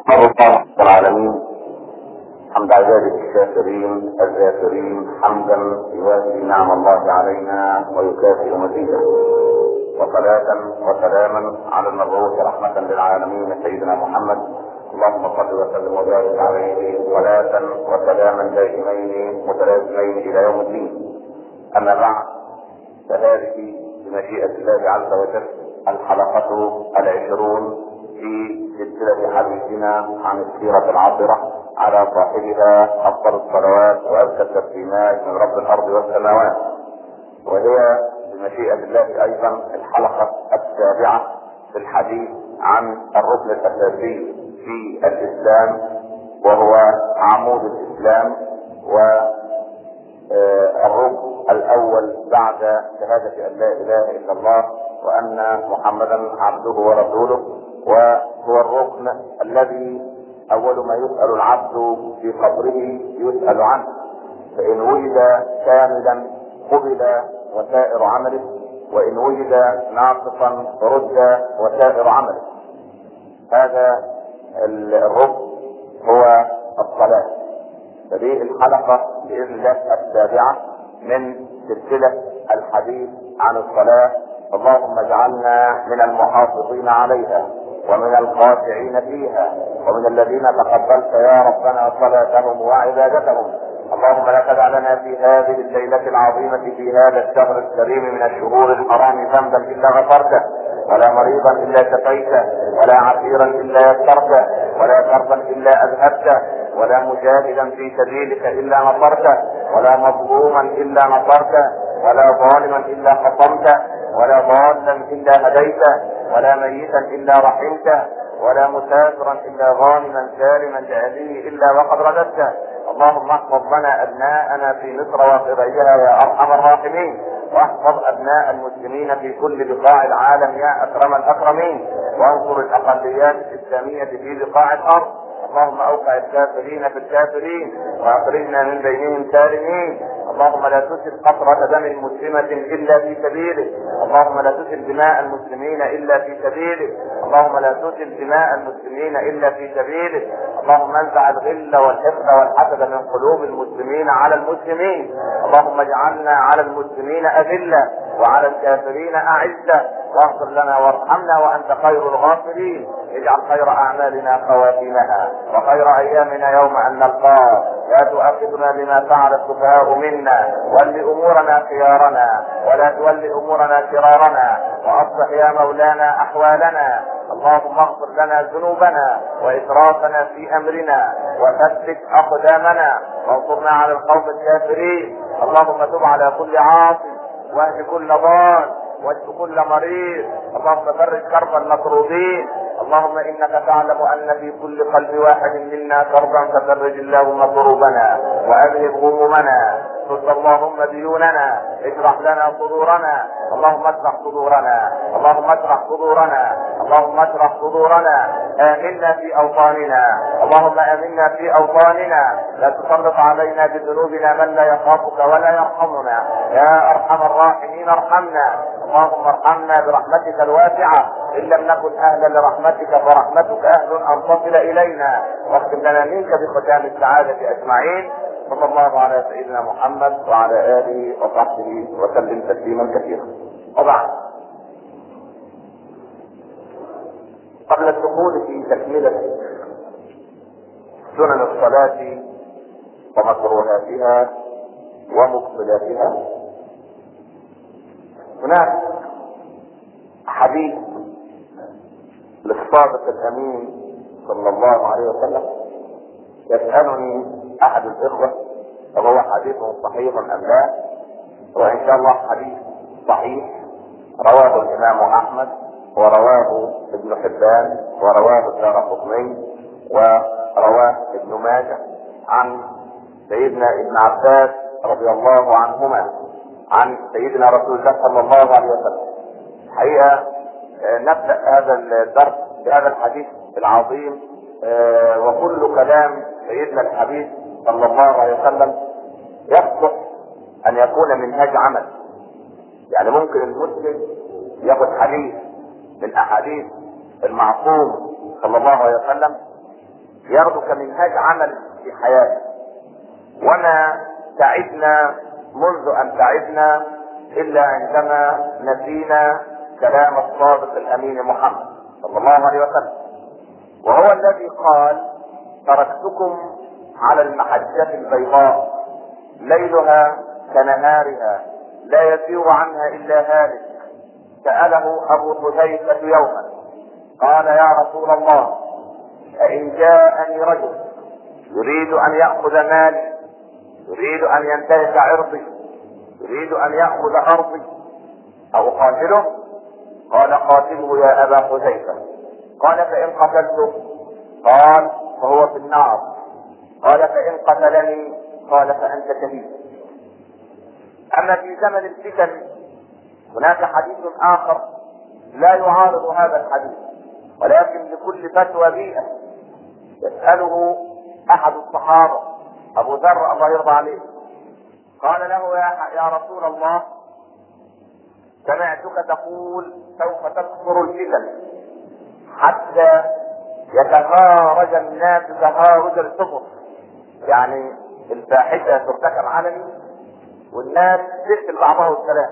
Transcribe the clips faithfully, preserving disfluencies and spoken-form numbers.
الله رب العالمين حمد عباده الشاكرين الذاكرين حمدا يوافي نعم الله علينا ويكافئ مزيده، وصلاة وسلاما على المبعوث رحمة للعالمين سيدنا محمد. اللهم صل وسلم وبارك عليه صلاة وسلاما دائمين متلازمين الى يوم الدين. اما بعد، فهذه بمشيئة الله عز وجل الحلقة العشرون في سلسلة حديثنا عن السيرة العطرة على صاحبها افضل الصلوات وازكى التسليمات من رب الارض والسماوات، وهي بمشيئة الله ايضا الحلقة السابعة في الحديث عن الركن الاساسي في الاسلام، وهو عمود الاسلام والركن الاول بعد شهادة ان لا اله الا الله وان محمدا عبده ورسوله، وهو الركن الذي اول ما يسأل العبد في قبره يسأل عنه، فان وجد كاملا قبل وسائر عمله، وان وجد ناقصا رد وسائر عمله. هذا الركن هو الصلاة. فدي الحلقة بإذن الله السابعة من سلسلة الحديث عن الصلاة. اللهم اجعلنا من المحافظين عليها ومن الخاشعين فيها ومن الذين تقبلت يا ربنا صلاتهم وعبادتهم. اللهم لا تدع لنا في هذه الليلة العظيمة في هذا الشهر الكريم من الشهور الحرام ذنبا إلا غفرته، ولا مريضا إلا شفيته، ولا عسيرا إلا يسرته، ولا كربا إلا أذهبته، ولا مجاهدا في سبيلك إلا نصرته، ولا مظلوما إلا نصرته، ولا ظالما إلا قصمته، ولا ضالا إلا هديته، ولا ميتا إلا رحمته، ولا مسافرا إلا غانما سالما لأهله إلا وقد رددته. اللهم احفظ لنا أبناءنا في مصر وفي غيرها يا أرحم الراحمين، واحفظ أبناء المسلمين في كل بقاع العالم يا أكرم الأكرمين، وانصر الأقليات الإسلامية في بقاع الأرض. اللهم اوقع الكافرين في الكافرين واخرجنا من بينهم سالمين. اللهم لا تسل قطرة دم مسلمة الا في سبيلك، اللهم لا تسل دماء المسلمين الا في سبيلك، اللهم لا تسل دماء المسلمين الا في سبيلك. اللهم انزع الغل والحقد والحسد من قلوب المسلمين على المسلمين. اللهم اجعلنا على المسلمين اذلة وعلى الكافرين اعزة، واغفر لنا وارحمنا وانت خير الغافرين. اجعل خير اعمالنا خواتيمها وخير ايامنا يوم ان نلقاك. لا تؤاخذنا بما فعل السفهاء منا، ول امورنا خيارنا ولا تول امورنا شرارنا، واصلح يا مولانا احوالنا. اللهم اغفر لنا ذنوبنا واسرافنا في امرنا وثبت اقدامنا وانصرنا على القوم الكافرين. اللهم تب على كل عاصي واهد كل ضال واشف كل مريض. اللهم فرج كرب المكروبين. اللهم انك تعلم ان في كل قلب واحد منا كربا ففرج اللهم كروبنا واذهب همومنا، سد اللهم ديوننا، اشرح لنا صدورنا. اللهم اشرح صدورنا، اللهم اشرح صدورنا، اللهم اشرح صدورنا. امنا في اوطاننا، اللهم امنا في اوطاننا. لا تسلط علينا بذنوبنا من لا يخافك ولا يرحمنا يا ارحم الراحمين. ارحمنا اللهم، ارحمنا برحمتك الواسعة. ان لم نكن اهلا لرحمتك فرحمتك اهل ان تصل الينا، واختم لنا منك بختام السعادة اجمعين. صلى الله على سيدنا محمد وعلى اله وصحبه وسلم تسليما كثيرا. وبعد، قبل الدخول في تكملة سنن الصلاة ومكروهاتها ومبطلاتها، هناك حديث للصادق الامين صلى الله عليه وسلم. يسألني احد الاخوة وهو حديث صحيح ام لا، وان شاء الله حديث صحيح، رواه الامام احمد ورواه ابن حبان ورواه الدارقطني ورواه ابن ماجه عن سيدنا ابن عباس رضي الله عنهما عن سيدنا رسول الله صلى الله عليه وسلم. الحقيقة نبدأ هذا الدرس بهذا الحديث العظيم، وكل كلام سيدنا الحبيب صلى الله عليه وسلم يصلح ان يكون منهج عمل. يعني ممكن المسلم ياخذ حديث من احاديث المعصوم صلى الله عليه وسلم ياخده كمنهاج عمل في حياته. وما تعبنا منذ ان تعبنا الا عندما نسينا كلام الصادق الامين محمد صلى الله عليه وسلم، وهو الذي قال: تركتكم على المحجة البيضاء ليلها كنهارها لا يزيغ عنها الا هالك. سأله ابو حذيفة يوما قال: يا رسول الله، فإن جاءني رجل يريد ان يأخذ مالي، يريد ان ينتهك عرضي، يريد ان يأخذ ارضي، او قاتله؟ قال: قاتله يا ابا حذيفة. قال: فإن قتلته؟ قال: فهو في النار. قال: فإن قتلني؟ قال: فأنت شهيد. اما في زمن الفتن هناك حديث اخر لا يعارض هذا الحديث، ولكن لكل فتوى بيئة. يسأله احد الصحابة ابو ذر الله يرضى عليه، قال له: يا, يا رسول الله، سمعتك تقول سوف تكثر الفتن حتى يتهارج الناس تهارج السفر، يعني الفاحشة ترتكب علني والناس تقتل بعضها السلام،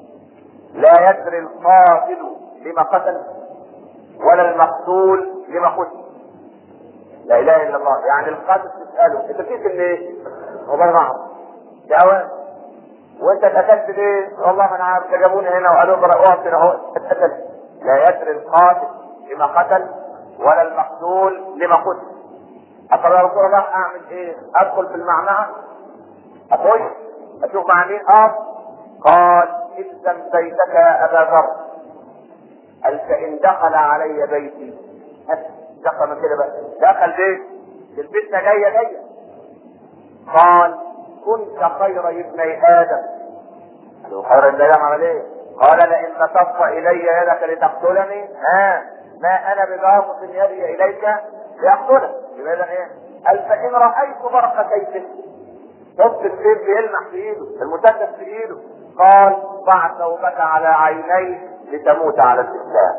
لا يدري القاتل لما قتل ولا المقتول لما قتل. لا اله الا الله. يعني القاتل تسأله: انت بتقتل ليه؟ والله ما اعرف. يا اوان وانت اتقتلت ليه؟ والله ما انا عارف، جابوني هنا وقالوا اقف هنا اهو اتقتل. لا يدري القاتل لما قتل ولا المقتول لما قتل. اقول يا رسول الله اعمل ايه؟ ادخل في المعمعة؟ اخش اشوف مع مين اقف؟ قال: الزم بيتك يا ابا ذر. قال: فان دخل علي بيتي، دخل من كده بقى، دخل بيت الفتنة جاية جاية. قال: كنت خير ابني ادم. قالوا: خير ابن ادم عمل ايه؟ قال: لئن بسطت الي يدك لتقتلني ها ما انا بباسط يدي اليك ليقتلك. يبقى اذا ايه؟ قال: فان رايت برق سيفك، شفت السيف بيلمح في ايده، المسدس في ايده، قال: ضع ثوبك على عينيك لتموت على الاسلام.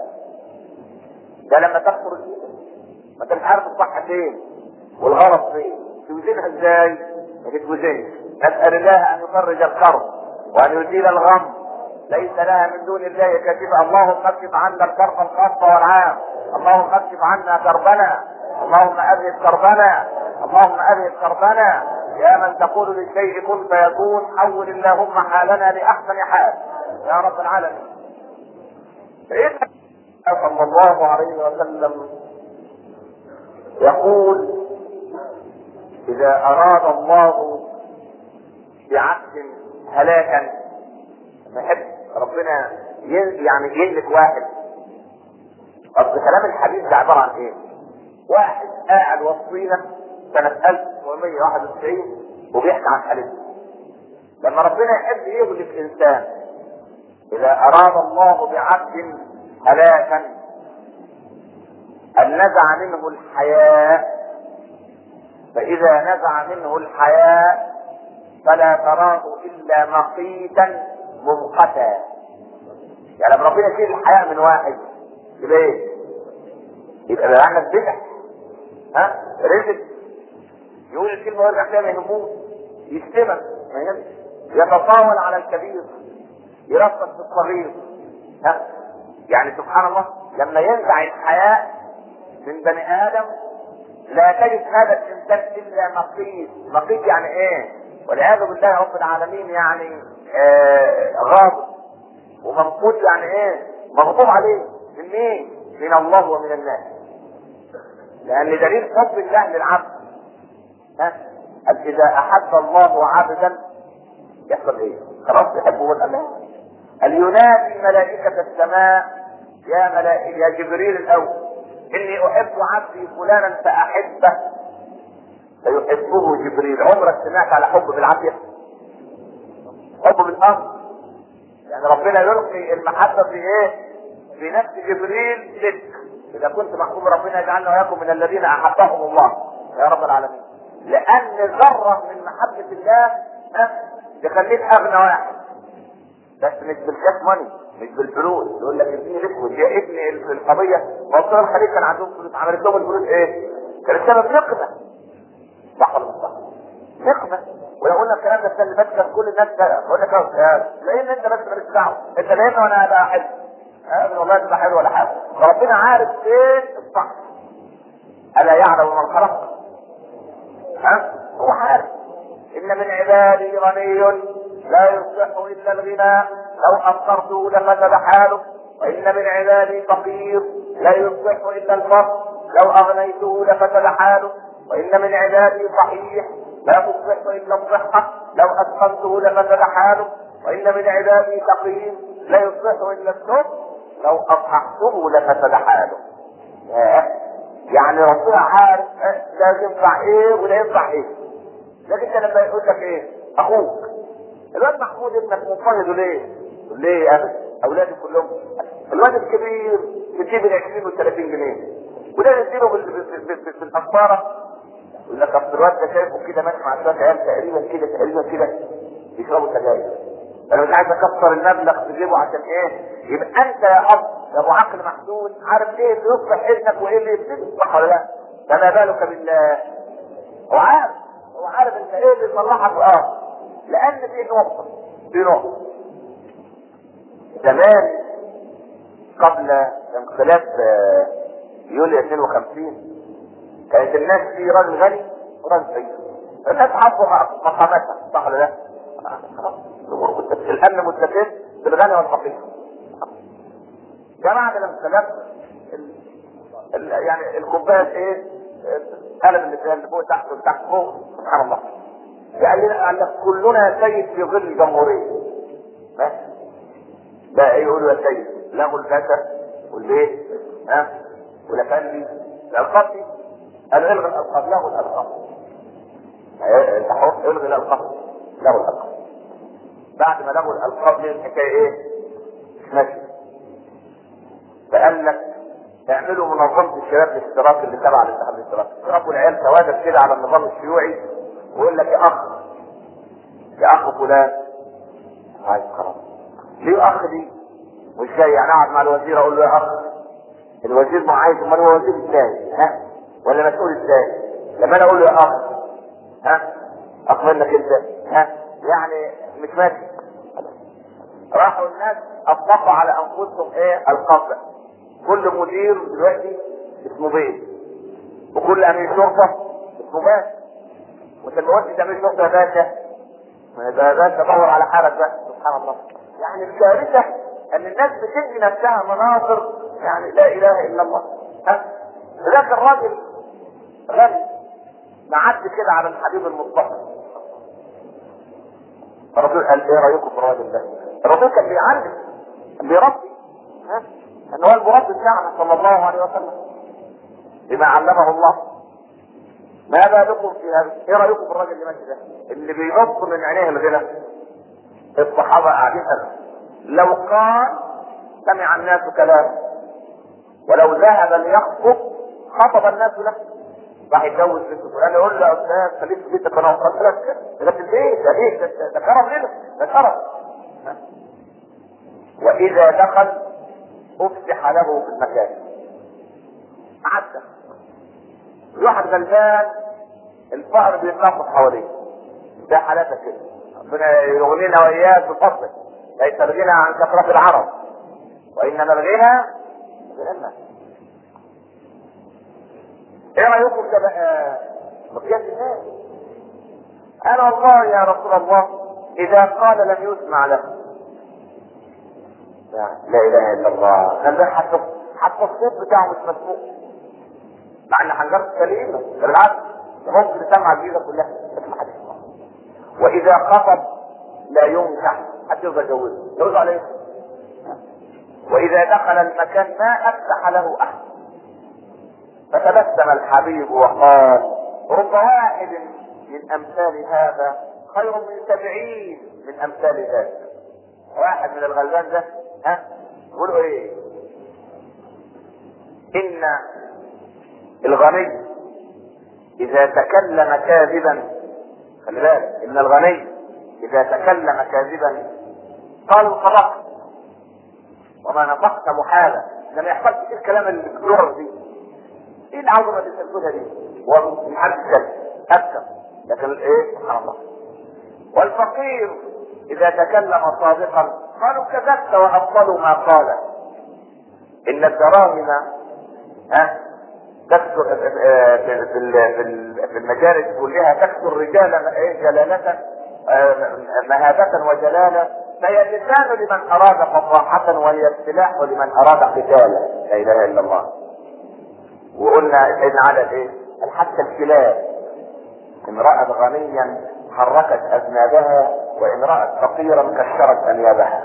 ده لما تكثر الفتن ما انت مش عارف الصح فين والغلط فين، توزنها ازاي؟ ما تتوزنش. نسأل الله ان يفرج الكرب وان يزيل الغم، ليس لها من دون الله كاشفة. اللهم اكشف عنا الكرب الخاص والعام، اللهم اكشف عنا كربنا، اللهم اذهب كربنا، اللهم اذهب كربنا. يا من تقول للشيء كن فيكون، حول اللهم حالنا لاحسن حال يا رب العالمين. صلى الله عليه وسلم يقول: اذا اراد الله بعبد هلاكا، نحب ربنا يعني يهلك واحد. اصل كلام الحديث ده عباره عن ايه؟ واحد قاعد وسطينا سنه ألف وتسعمية وواحد وتسعين وبيحكي عن حالته. لما ربنا يحب يهلك انسان، اذا اراد الله بعبد هلاكا ان نزع منه الحياء، فاذا نزع منه الحياء فلا تراه الا مقيتا ممقتا. يعني لما ربنا يشيل الحياء من واحد يبقى ايه؟ يبقى بقى عندك بدع، ها رزق، يقول الكلمه ويرجع فيها ما يهموش، يشتمك ما يهمش، يتطاول على الكبير، يرفض في الصغير، ها يعني سبحان الله. لما ينزع الحياء من بني ادم لا تجد هذا الانسان الا مقيت. مقيت يعني ايه؟ والعياذ بالله رب العالمين، يعني آه غاضب. ومنقوط يعني ايه؟ مغضوب عليه. من مين؟ من الله ومن الناس. لان دليل حب الله للعبد، ها اذا احب الله عبدا يحصل ايه؟ خلاص يحبه والله. قال: ينادي ملائكة السماء يا ملائكة يا جبريل الاول اني احب عبدي فلانا فاحبه فيحبه جبريل. عمرك سمعت على حب بالعافية؟ حب بالامر. يعني ربنا يلقي المحبة في ايه؟ في نفس جبريل لك. اذا كنت محبوب ربنا يجعلنا واياكم من الذين احبهم الله يا رب العالمين. لان ذرة من محبة الله تخليك اغنى واحد، بس مش بالكاش ماني، مش بالفلوس. يقول لك اديني الاسود يا ابني القضيه، موضوع الخليج كان عندهم فلوس، عملت لهم الفلوس ايه؟ كان السبب نقمة. صح ولا مش صح؟ نقمة. ولو قلنا الكلام ده السنة اللي فاتت كان كل الناس قلنا كده لان انت بس مالكش دعوة، انت لان وانا هبقى حلو. هذا والله تبقى حلو ولا حاجة. ربنا عارف فين الصح. ألا يعلم من خلق؟ ها؟ هو عارف. إن من عبادي غني لا يصلح إلا الغنى لو أفقرته لفسد حاله، وإن من عبادي فقير لا يصلح إلا الفقر لو أغنيته لفسد حاله، وإن من عبادي صحيح لا تصلح إلا الصحة لو أسقمته لفسد حاله، وإن من عبادي سقيم لا يصلح إلا السم لو أصححته لفسد حاله. يعني ربنا عارف لا ينفع ايه ولا ينفع ايه. لكن انت لما يقول لك ايه اخوك الواد محمود ابنك منفرد ليه؟ ليه يا ابني؟ اولادي كلهم الواد الكبير بتجيب ال عشرين وال ثلاثين جنيه وده نديله بالقطاره. يقول لك اصل الواد ده شايفه كده ماشي مع شويه عيال تقريبا كده تقريبا كده بيشربوا سجاير. انا مش عايز اكسر المبلغ في جيبه عشان ايه؟ يبقى انت يا اب يا ابو عقل محدود عارف ايه اللي يصلح ابنك وايه اللي يفسده، صح ولا لا؟ فما بالك بالله. هو عارف هو عارف انت ايه اللي يصلحك. اه لان في نقطه في نقطه زمان قبل انقلاب يوليو اثنين وخمسين كانت الناس في راجل غني وراجل فقير. الناس حبوا مقاماتها، صح ولا لا؟ الامن مستقر بالغني والفقير. جماعة الانقلاب يعني الكوبايه ايه؟ قلب اللي اللي فوق تحت وتحت فوق، سبحان الله. يعني قال لك كلنا سيد في ظل الجمهوريه. ماشي. ده ايه يقولوا يا سيد؟ لغوا الفتى والبيت ها والافندي الالقاب دي. قالوا الغي الالقاب، لغوا الالقاب. انت حر الغي الالقاب، لغوا الالقاب. بعد ما لغوا الالقاب ليه الحكايه ايه؟ مش ماشي. فقال لك اعملوا منظمه الشباب الاشتراكي اللي تبع الاتحاد الاشتراكي، يربوا العيال كوادر كده على النظام الشيوعي ويقول لك يا اخ يا اخ فلان عايز خلاص ليه اخ دي مش جاي. يعني اقعد مع الوزير اقول له يا اخ الوزير ما عايز، امال هو وزير ازاي؟ ها ولا مسؤول ازاي؟ لما انا اقول له يا اخ ها اخ منك انت ها يعني مش ماشي. راحوا الناس اطلقوا على انفسهم ايه؟ القبض. كل مدير دلوقتي اسمه بيه وكل امير شرطه اسمه باشا. وانت لما قلت امير شرطه يا باشا ما يبقى باشا دور على حالك بقى. سبحان الله. يعني الكارثه ان الناس بتدي نفسها مناظر يعني لا اله الا الله. ها ذاك الراجل غني معدي كده على الحبيب المصطفى. الرسول قال ايه رايكم في الراجل ده؟ الرسول كان بيعلم كان بيربي ها ان هو المربي بتاعنا صلى الله عليه وسلم بما علمه الله. ما بالكم في هذا؟ ايه رايكم في الراجل اللي ماشي ده اللي بينط من عينيه الغنى؟ الصحابه قاعدين قالوا لو قال سمع الناس كلامه ولو ذهب ليخطب خطب الناس له. راح يتجوز بنت فلان يقول له يا استاذ خليك في بيتك انا وصلت لك ده في البيت ده ايه ده ده كرم لنا ده كرم. واذا دخل افسح له في المكان. عدى واحد غلبان الفقر بيتنطط حواليه. ده حالاتك كده ربنا يغنينا واياك بفضله. ليس الغنى عن كثرة العرب وانما الغنى بالعلم. ايه رايكم ده بقى مقياس الناس؟ انا والله يا رسول الله اذا قال لم يسمع له. لا اله الا الله. ده حتى حتى الصوت بتاعه مش مسموع مع ان حنجرته سليمه بالعكس ده ممكن يسمع الجيزه كلها بس ما حدش يسمع. واذا خطب لا ينكح حتى يرضى يجوزه يرضى عليه. واذا دخل المكان ما افتح له احد. فتبسم الحبيب وقال رب واحد من امثال هذا خير من سبعين من امثال ذاك. واحد من الغلبان ده ها يقولوا ايه؟ ان الغني اذا تكلم كاذبا، خلي بالك ان الغني اذا تكلم كاذبا قالوا صدقت وما نطقت محالا. لما يحصلش الكلام اللي بتقوله دي ايه العظمه اللي بتقولها دي؟ ومحدد اكثر، لكن ايه سبحان الله. والفقير اذا تكلم صادقا قالوا كذبت وابطلوا ما قال. ان الدراهم ها تكثر في في المجالس كلها، تكثر رجالا جلالة مهابة وجلالة، فهي اللسان لمن اراد فصاحة وهي السلاح لمن اراد قتالا. لا اله الا الله. وقلنا ان على الايه؟ حتى الكلاب ان رأت غنيا حركت اذنابها، وان رأت فقيرا كسرت انيابها.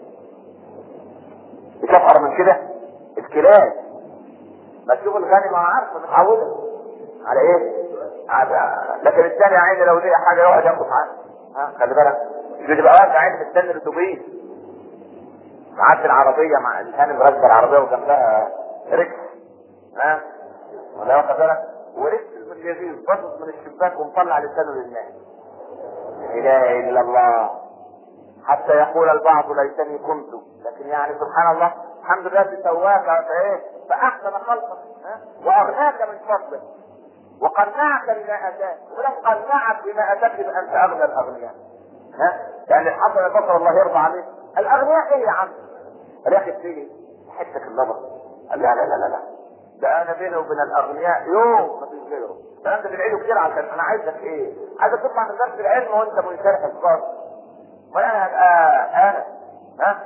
بتفعل من كده الكلاب. ما تشوف الغني ما عارفه متعوده على ايه؟ على... لكن الثاني عيني لو لقى حاجه يقعد ياخد معاه. ها خلي بالك مش بتبقى واقف عيني مستني الاتوبيس معدي العربيه مع الهانم راكبه العربيه وجنبها ركس، ها ولا واخد بالك، وركس من اليمين باصص من الشباك ومطلع لسانه للناس. لا اله الا الله. حتى يقول البعض ليتني كنت، لكن يعني سبحان الله الحمد لله بسواك فايه فاحسن خلقك واغناك من فضله وقنعك بما اتاك، ولو قنعك بما اتاك يبقى انت اغنى الاغنياء. ها يعني الحسن البصري الله يرضى عليه، الاغنياء ايه يا عم؟ ريحت فيه حتك اللبر. قال لا لا لا لا ده انا بيني وبين الاغنياء يوم ما فيش غيره. ده انت بتعيده كتير عشان انا عايزك ايه؟ عايزك تطلع من درس العلم وانت منشرح الصدر. وانا هبقى انا ها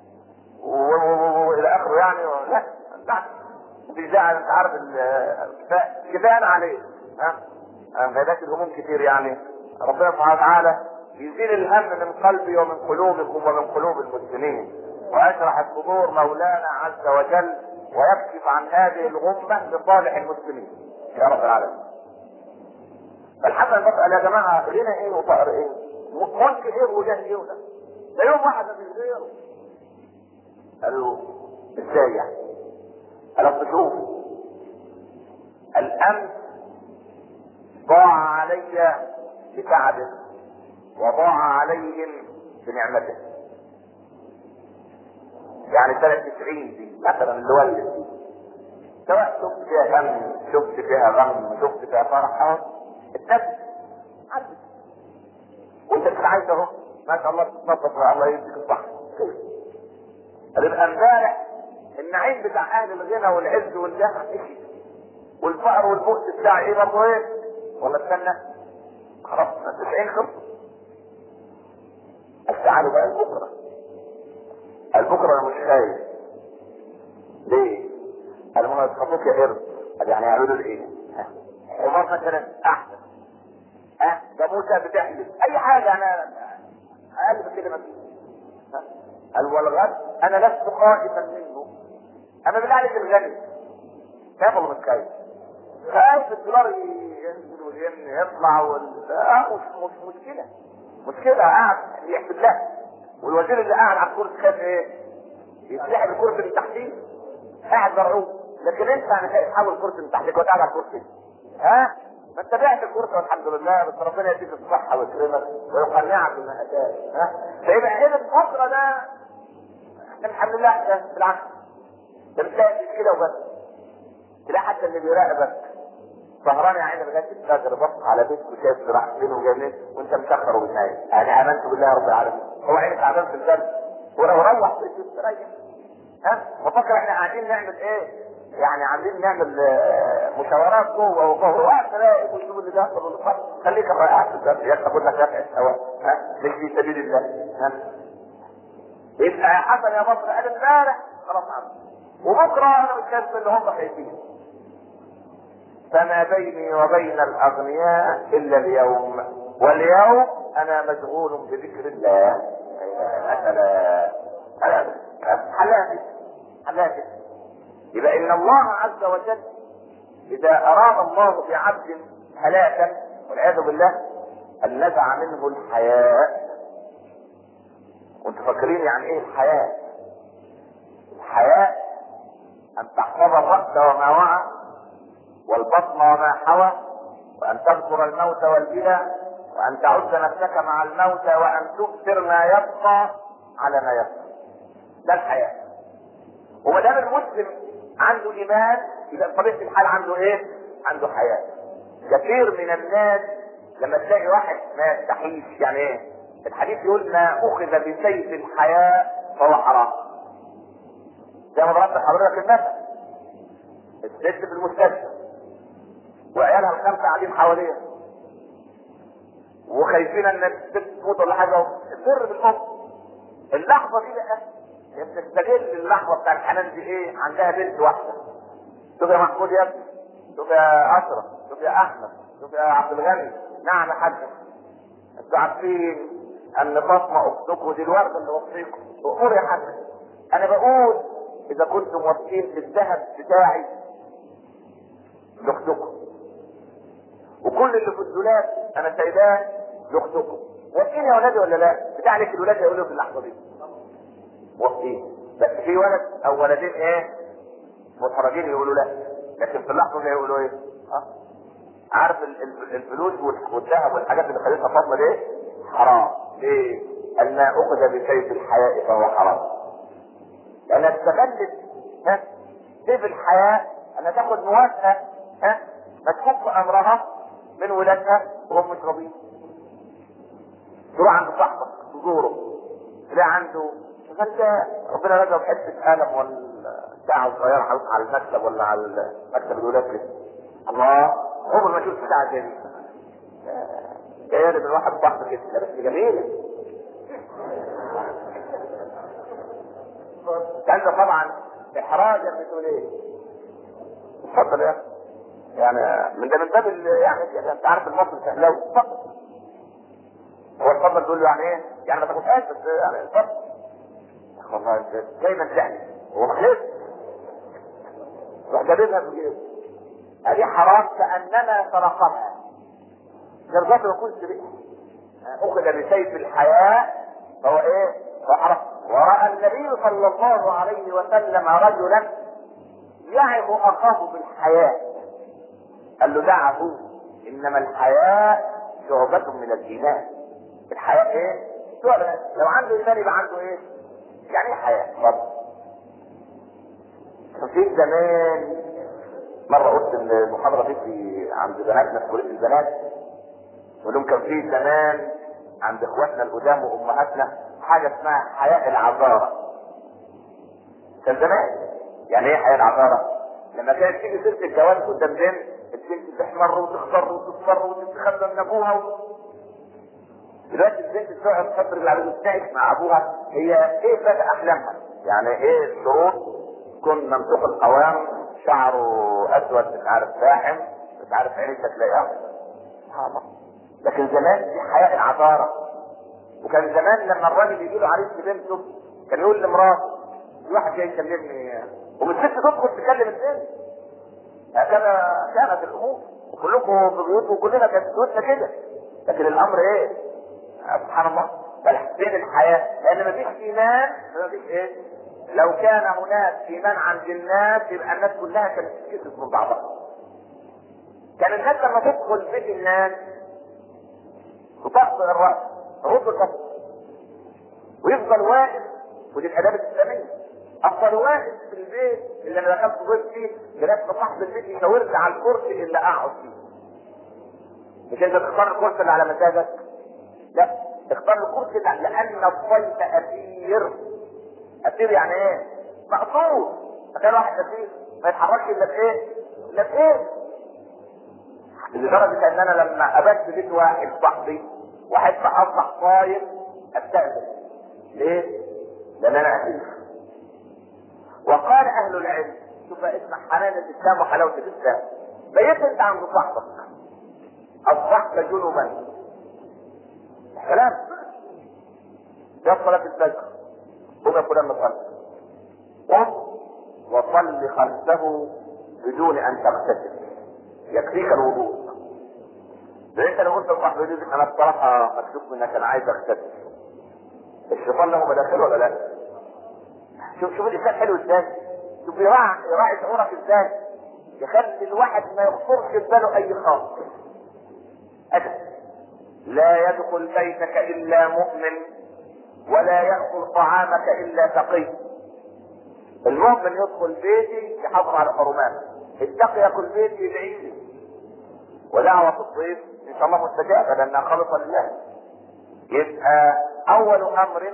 والى اخره يعني. لا لا بيزعل. انت عارف كفايه انا عليه. ها غيبات الهموم كتير يعني. ربنا سبحانه وتعالى يزيل الهم من قلبي ومن قلوبكم ومن قلوب المسلمين، ويشرح الصدور مولانا عز وجل، ويكشف عن هذه الغمه لصالح المسلمين يا رب العالمين. فالحسن بسأل يا جماعه غنى ايه وفقر ايه؟ ملك ايه وجاه ايه؟ وده ده يوم واحد من غيره. قالوا ازاي يعني؟ قالوا شوف الامن ضاع علي بتعبه وضاع عليهم بنعمته. يعني سنة تسعين دي مثلا اللي ولد دي سواء شفت فيها هم شفت فيها غم شفت فيها فرح اتنفس عدت وانت مش عايز اهو ما شاء الله تتنطط الله يديك الصحة. يبقى امبارح النعيم بتاع اهل الغنى والعز والجاه مشي، والفقر والبؤس بتاع ايه برضه ايه؟ ولا استنى خلاص تسعين خلص. تعالوا بقى البكره. البكره انا مش خايف. ليه؟ قالوا ما يسقطوك يا قرد. قال يعني يعملوا ايه؟ حمار مثلا احسن. ها ده موسى بتحلف اي حاجه انا اقل من كده ما فيش. قال والغد انا لست خائفا منه. انا بالله عليك الغني خايف ولا مش خايف؟ خايف الدولار ينزل والين يطلع وال اه مش مش مشكله. مشكله قاعد يحسب لها، والوزير اللي قاعد على الكرسي خايف ايه؟ يسحب الكرسي اللي تحتيه قاعد مرعوب. لكن انت انا خايف تحول الكرسي اللي تحتيك وتقعد على الكرسي. ها؟ ما انت بعت الكرسي والحمد لله، بس ربنا يديك الصحه ويكرمك ويقنعك بما اتاك. ها؟ فيبقى هنا الفتره ده احنا الحمد لله احنا بالعكس. ده مش كده وبس. تلاقي حتى اللي بيراقبك سهران يا عيني لغايه الفجر بص على بيتك وشايف راح فين وجاي وانت مسخر وبتنام. انا امنت بالله رب العالمين. هو عينك تعبان في البرد ولو روح بيته تريح. ها؟ وفكر احنا قاعدين نعمل ايه؟ يعني عايزين نعمل مشاورات جوه وجوه وقت راقب ويشوف اللي بيحصل واللي بيحصل. خليك قاعد في البرد يا تاخد لك رفعه هواء. ها؟ مش في سبيل الله. ها؟ يبقى يا حسن يا مصر قال امبارح خلاص عم. وبكره انا مش شايف ان هم خايفين. فما بيني وبين الاغنياء الا اليوم، واليوم انا مشغول بذكر الله. مثلا حلاتي حلاتي. يبقى ان الله عز وجل اذا اراد الله بعبد هلاكا والعياذ بالله ان نزع منه الحياء. وانتم فاكرين يعني ايه الحياء؟ الحياء ان تحفظ الراس وما وعى والبطن وما حوى، وان تذكر الموت والبلى، وان تعد نفسك مع الموت، وان تؤثر ما يبقى على ما يبقى. ده الحياة. وما دام المسلم عنده ايمان يبقى بطبيعة الحال عنده ايه؟ عنده حياة. كثير من الناس لما تلاقي واحد ما يستحيش، يعني ايه؟ الحديث يقول ما اخذ بسيف الحياء فهو حرام. زي ما ضربت حضرتك المثل، الست في المستشفى وعيالها الخمسه قاعدين حواليها وخايفين ان الست تموت ولا حاجه، سر بالام. اللحظه دي بقى هي بتستغل اللحظه بتاع الحنان دي ايه؟ عندها بنت واحده. شوف يا محمود يا ابني، شوف يا اشرف، شوف يا احمد، شوف يا عبد الغني، نعم يا حاج، انتوا عارفين ان فاطمه اختكم دي الورده اللي وصيكم، امور يا حاج. انا بقول اذا كنتم واثقين في الذهب بتاعي لاختكم، وكل اللي في الدولاب انا سايباه لاختكم، واثقين يا ولادي ولا لا؟ بتاع لك الولاد يقولوا في اللحظه دي واثقين، بس في ولد او ولدين ايه متحرجين يقولوا لا، لكن في اللحظه دي يقولوا ايه؟ ها؟ عارف الفلوس والذهب والحاجات اللي خدتها فاطمه دي حرام. ليه؟ ان اخذ بسيف الحياء فهو حرام. لانها استغلت ها سيف الحياء انها تاخذ موافقه ها ما تفك امرها من ولادها وهم مش راضيين. تروح عند صاحبك تزوره تلاقي عنده فانت ربنا رزقه بحته قلم ولا ساعه صغيره حاطط على المكتب ولا على مكتب الولاد كده. الله، عمر ما شفت ساعه زي دي. جايه من واحد صاحبي كده لابس جميله. كان ده طبعا احراجا بتقول ايه؟ اتفضل يا يعني من ده من باب يعني كده انت عارف المصري سهلاوي. اتفضل. هو اتفضل تقول له يعني ايه؟ يعني ما تاخدهاش بس يعني اتفضل. والله دايما تعني هو خلص روح جاببها في جيبه. هذه حرام كانما سرقتها. جربت ما كنت بيه. اخذ بسيف الحياء فهو ايه؟ فهو حرام. وراى النبي صلى الله عليه وسلم رجلا يعظ اخاه بالحياء. قال له دعه، انما الحياء شعبة من الايمان. الحياء ايه؟ شعبة. لو عنده ايمان يبقى عنده ايه؟ يعني ايه حياء؟ برضه في زمان مرة قلت المحاضرة دي في عند بناتنا في كلية البنات، بقول لهم كان في زمان عند اخواتنا القدام وامهاتنا حاجة اسمها حياء العذارة. كان زمان. يعني ايه حياء العذارة؟ لما كانت تيجي سيرة الجواز قدام بنت، البنت تحمر وتخضر وتصفر وتتخلى من ابوها و... دلوقتي البنت تقعد تفكر العباد وتناقش مع ابوها هي ايه بقى احلامها؟ يعني ايه الشروط؟ كن ممسوح القوام، شعره اسود مش عارف فاحم مش عارف عينيك تلاقيها. لكن زمان دي حياء العذارة. وكان زمان لما الراجل يجي له عريس لبنته كان يقول لمراته في واحد جاي يكلمني والست تدخل تكلم البنت. هكذا كانت الامور وكلكم في بيوتكم وكلنا كانت بيوتنا كده. لكن الامر ايه؟ سبحان الله بل فين الحياة؟ لان مفيش ايمان مفيش ايه؟ لو كان هناك ايمان عند الناس يبقى الناس كلها كانت تتكسف من بعضها. كان الناس لما تدخل بيت الناس تطأطئ الرأس تغض البصر ويفضل واقف. ودي الاداب الاسلاميه. افضل واقف في البيت اللي انا دخلت ضيف فيه لغايه صاحب البيت يشاور لي على الكرسي اللي اقعد فيه. مش انت تختار الكرسي اللي على مزاجك، لا اختار الكرسي اللي لان الضيف اسير. اسير يعني ايه؟ مقصود. تخيل واحد اسير ما يتحركش الا بايه؟ الا بايه؟ لدرجه ان انا لما ابات بيت واحد صاحبي واحد اصبح صايم استاذن. ليه؟ لان انا اسير. وقال اهل العلم شوف اسمع حنان الاسلام وحلاوه الاسلام. بيت انت عند صاحبك اصبحت جنبا كلام ده صلاه الفجر قم يا فلان نصلي قم وصل خلفه بدون ان تغتسل يكفيك الوضوء. ده انت لو قلت لصاحبي دي انا بصراحه مكشوف منك انا عايز اغتسل الشيطان له مداخل ولا لا؟ شوف شوف الانسان حلو ازاي. شوف يراعي يراعي شعورك ازاي. يخلي الواحد ما يخطرش في باله اي خاطر ابدا. لا يدخل بيتك الا مؤمن ولا ياكل طعامك الا تقي. المؤمن يدخل بيتي يحافظ على حرماته، التقي ياكل بيتي يدعي لي. ودعوة الضيف ان شاء الله مستجابة لانها خالصة لله. يبقى اول امر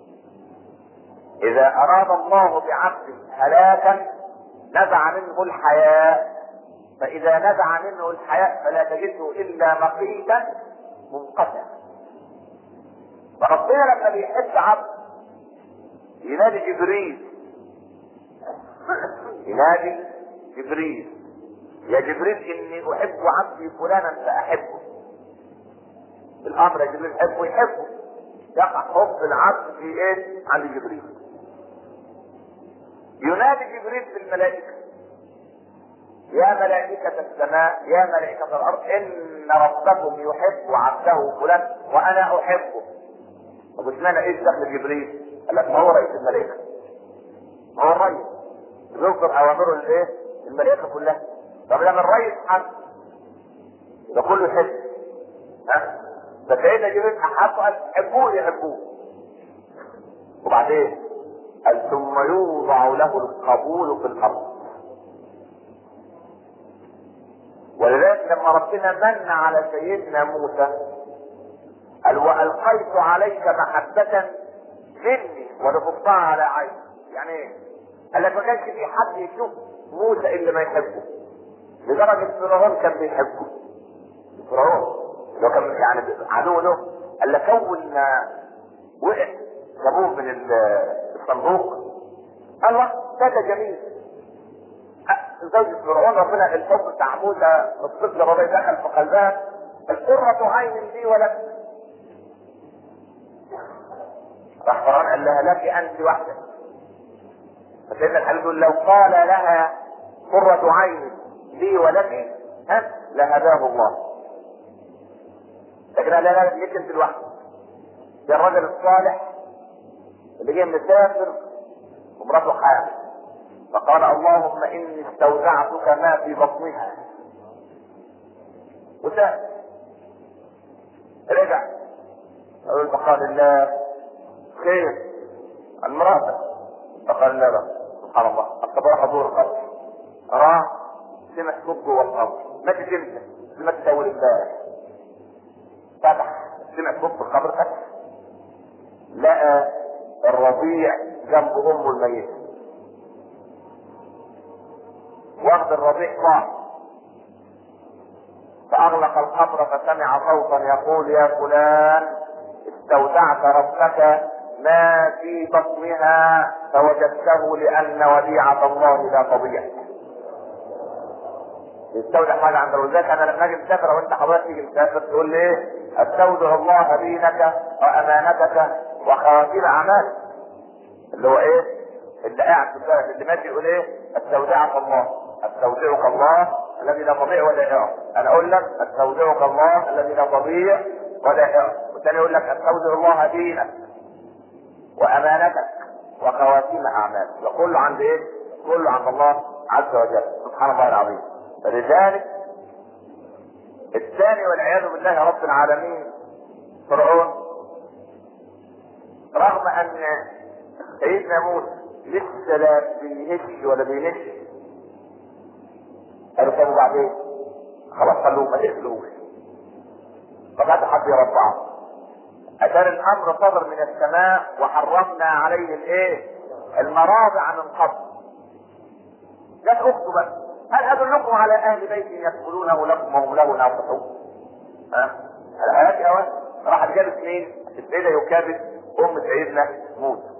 اذا اراد الله بعبد هلاكا نزع منه الحياء، فاذا نزع منه الحياء فلا تجده الا مقيتا منقطع. فربنا لما بيحب عبد ينادي جبريل، ينادي جبريل يا جبريل اني احب عبدي فلانا فاحبه. الامر يا جبريل يحبه يحبه يقع حب العبد في ايه؟ عند جبريل. ينادي جبريل في الملائكة يا ملائكة السماء يا ملائكة الارض ان ربكم يحب عبده فلان وانا احبه. طب اشمعنى ايه دخل جبريل؟ قال لك ما هو رئيس الملائكة، ما هو الرئيس بيصدر اوامره للايه؟ الملائكة كلها. طب لما الرئيس حب يبقى كله يحب. ها؟ فسيدنا جبريل احبه قال حبوه يحبوه. وبعدين قال ثم يوضع له القبول في الارض. ولذلك لما ربنا من على سيدنا موسى قال والقيت عليك محبة مني ولتقطع على عيني. يعني ايه؟ قال لك ما كانش في حد يشوف موسى الا ما يحبه، لدرجة فرعون كان بيحبه. فرعون لو كان يعني عدو له قال لك اول ما وقع جابوه من الصندوق قال له ده جميل. زوجة فرعون ربنا الحب بتاع موسى الطفل الرضيع دخل في قلبها القرة عين لي ولك. راح فرعون قال لها لك انت وحدك. فسيدنا الحبيب يقول لو قال لها قرة عين لي ولك ها لهداه الله. لكن لا لا ليك انت لوحدك. ده الرجل الصالح اللي جاي مسافر ومراته حامل فقال اللهم اني استودعتك ما في بطنها وسافر. رجع يقول فقال الله خير المرأة فقال لا لا سبحان الله الصباح حضور القبر. راح سمع صوت جوه القبر ماتت امتى؟ ماتت اول امبارح. فتح سمع صوت في القبر فتح لقى الرضيع جنب امه الميتة واخد الرضيع صاح فاغلق القبر فسمع صوتا يقول يا فلان استودعت ربك ما في بطنها فوجدته لان وديعة الله لا تضيع. يستودع حاجة عند الرزاق. انا لما اجي مسافر وانت حضرتك تيجي مسافر تقول لي ايه؟ استودع الله دينك وامانتك وخواتيم اعمالك. اللي هو ايه؟ اللي قاعد في البلد اللي ماشي يقول ايه؟ استودعك الله استودعك الله الذي لا تضيع ولا يعرف. انا اقول لك استودعك الله الذي لا تضيع ولا يعرف. والثاني يقول لك استودع الله دينك وامانتك وخواتيم اعمالك. وكله عند ايه؟ كله عند الله عز وجل سبحان الله العظيم. فلذلك الثاني والعياذ بالله رب العالمين فرعون رغم ان سيدنا موسى لسه لا بيهش ولا بينش قالوا طب وبعدين خلاص خلوه ما تقتلوش فقعد حد يرضعه. اتاري الامر صدر من السماء وحرمنا عليه الايه؟ المراضع من قبل. جت اخته بقى هل ادلكم على اهل بيت يدخلونه لكم وهم له ناصحون؟ ها؟ الحياه اوان راحت جابت مين؟ السيده يكابد ام سيدنا موسى.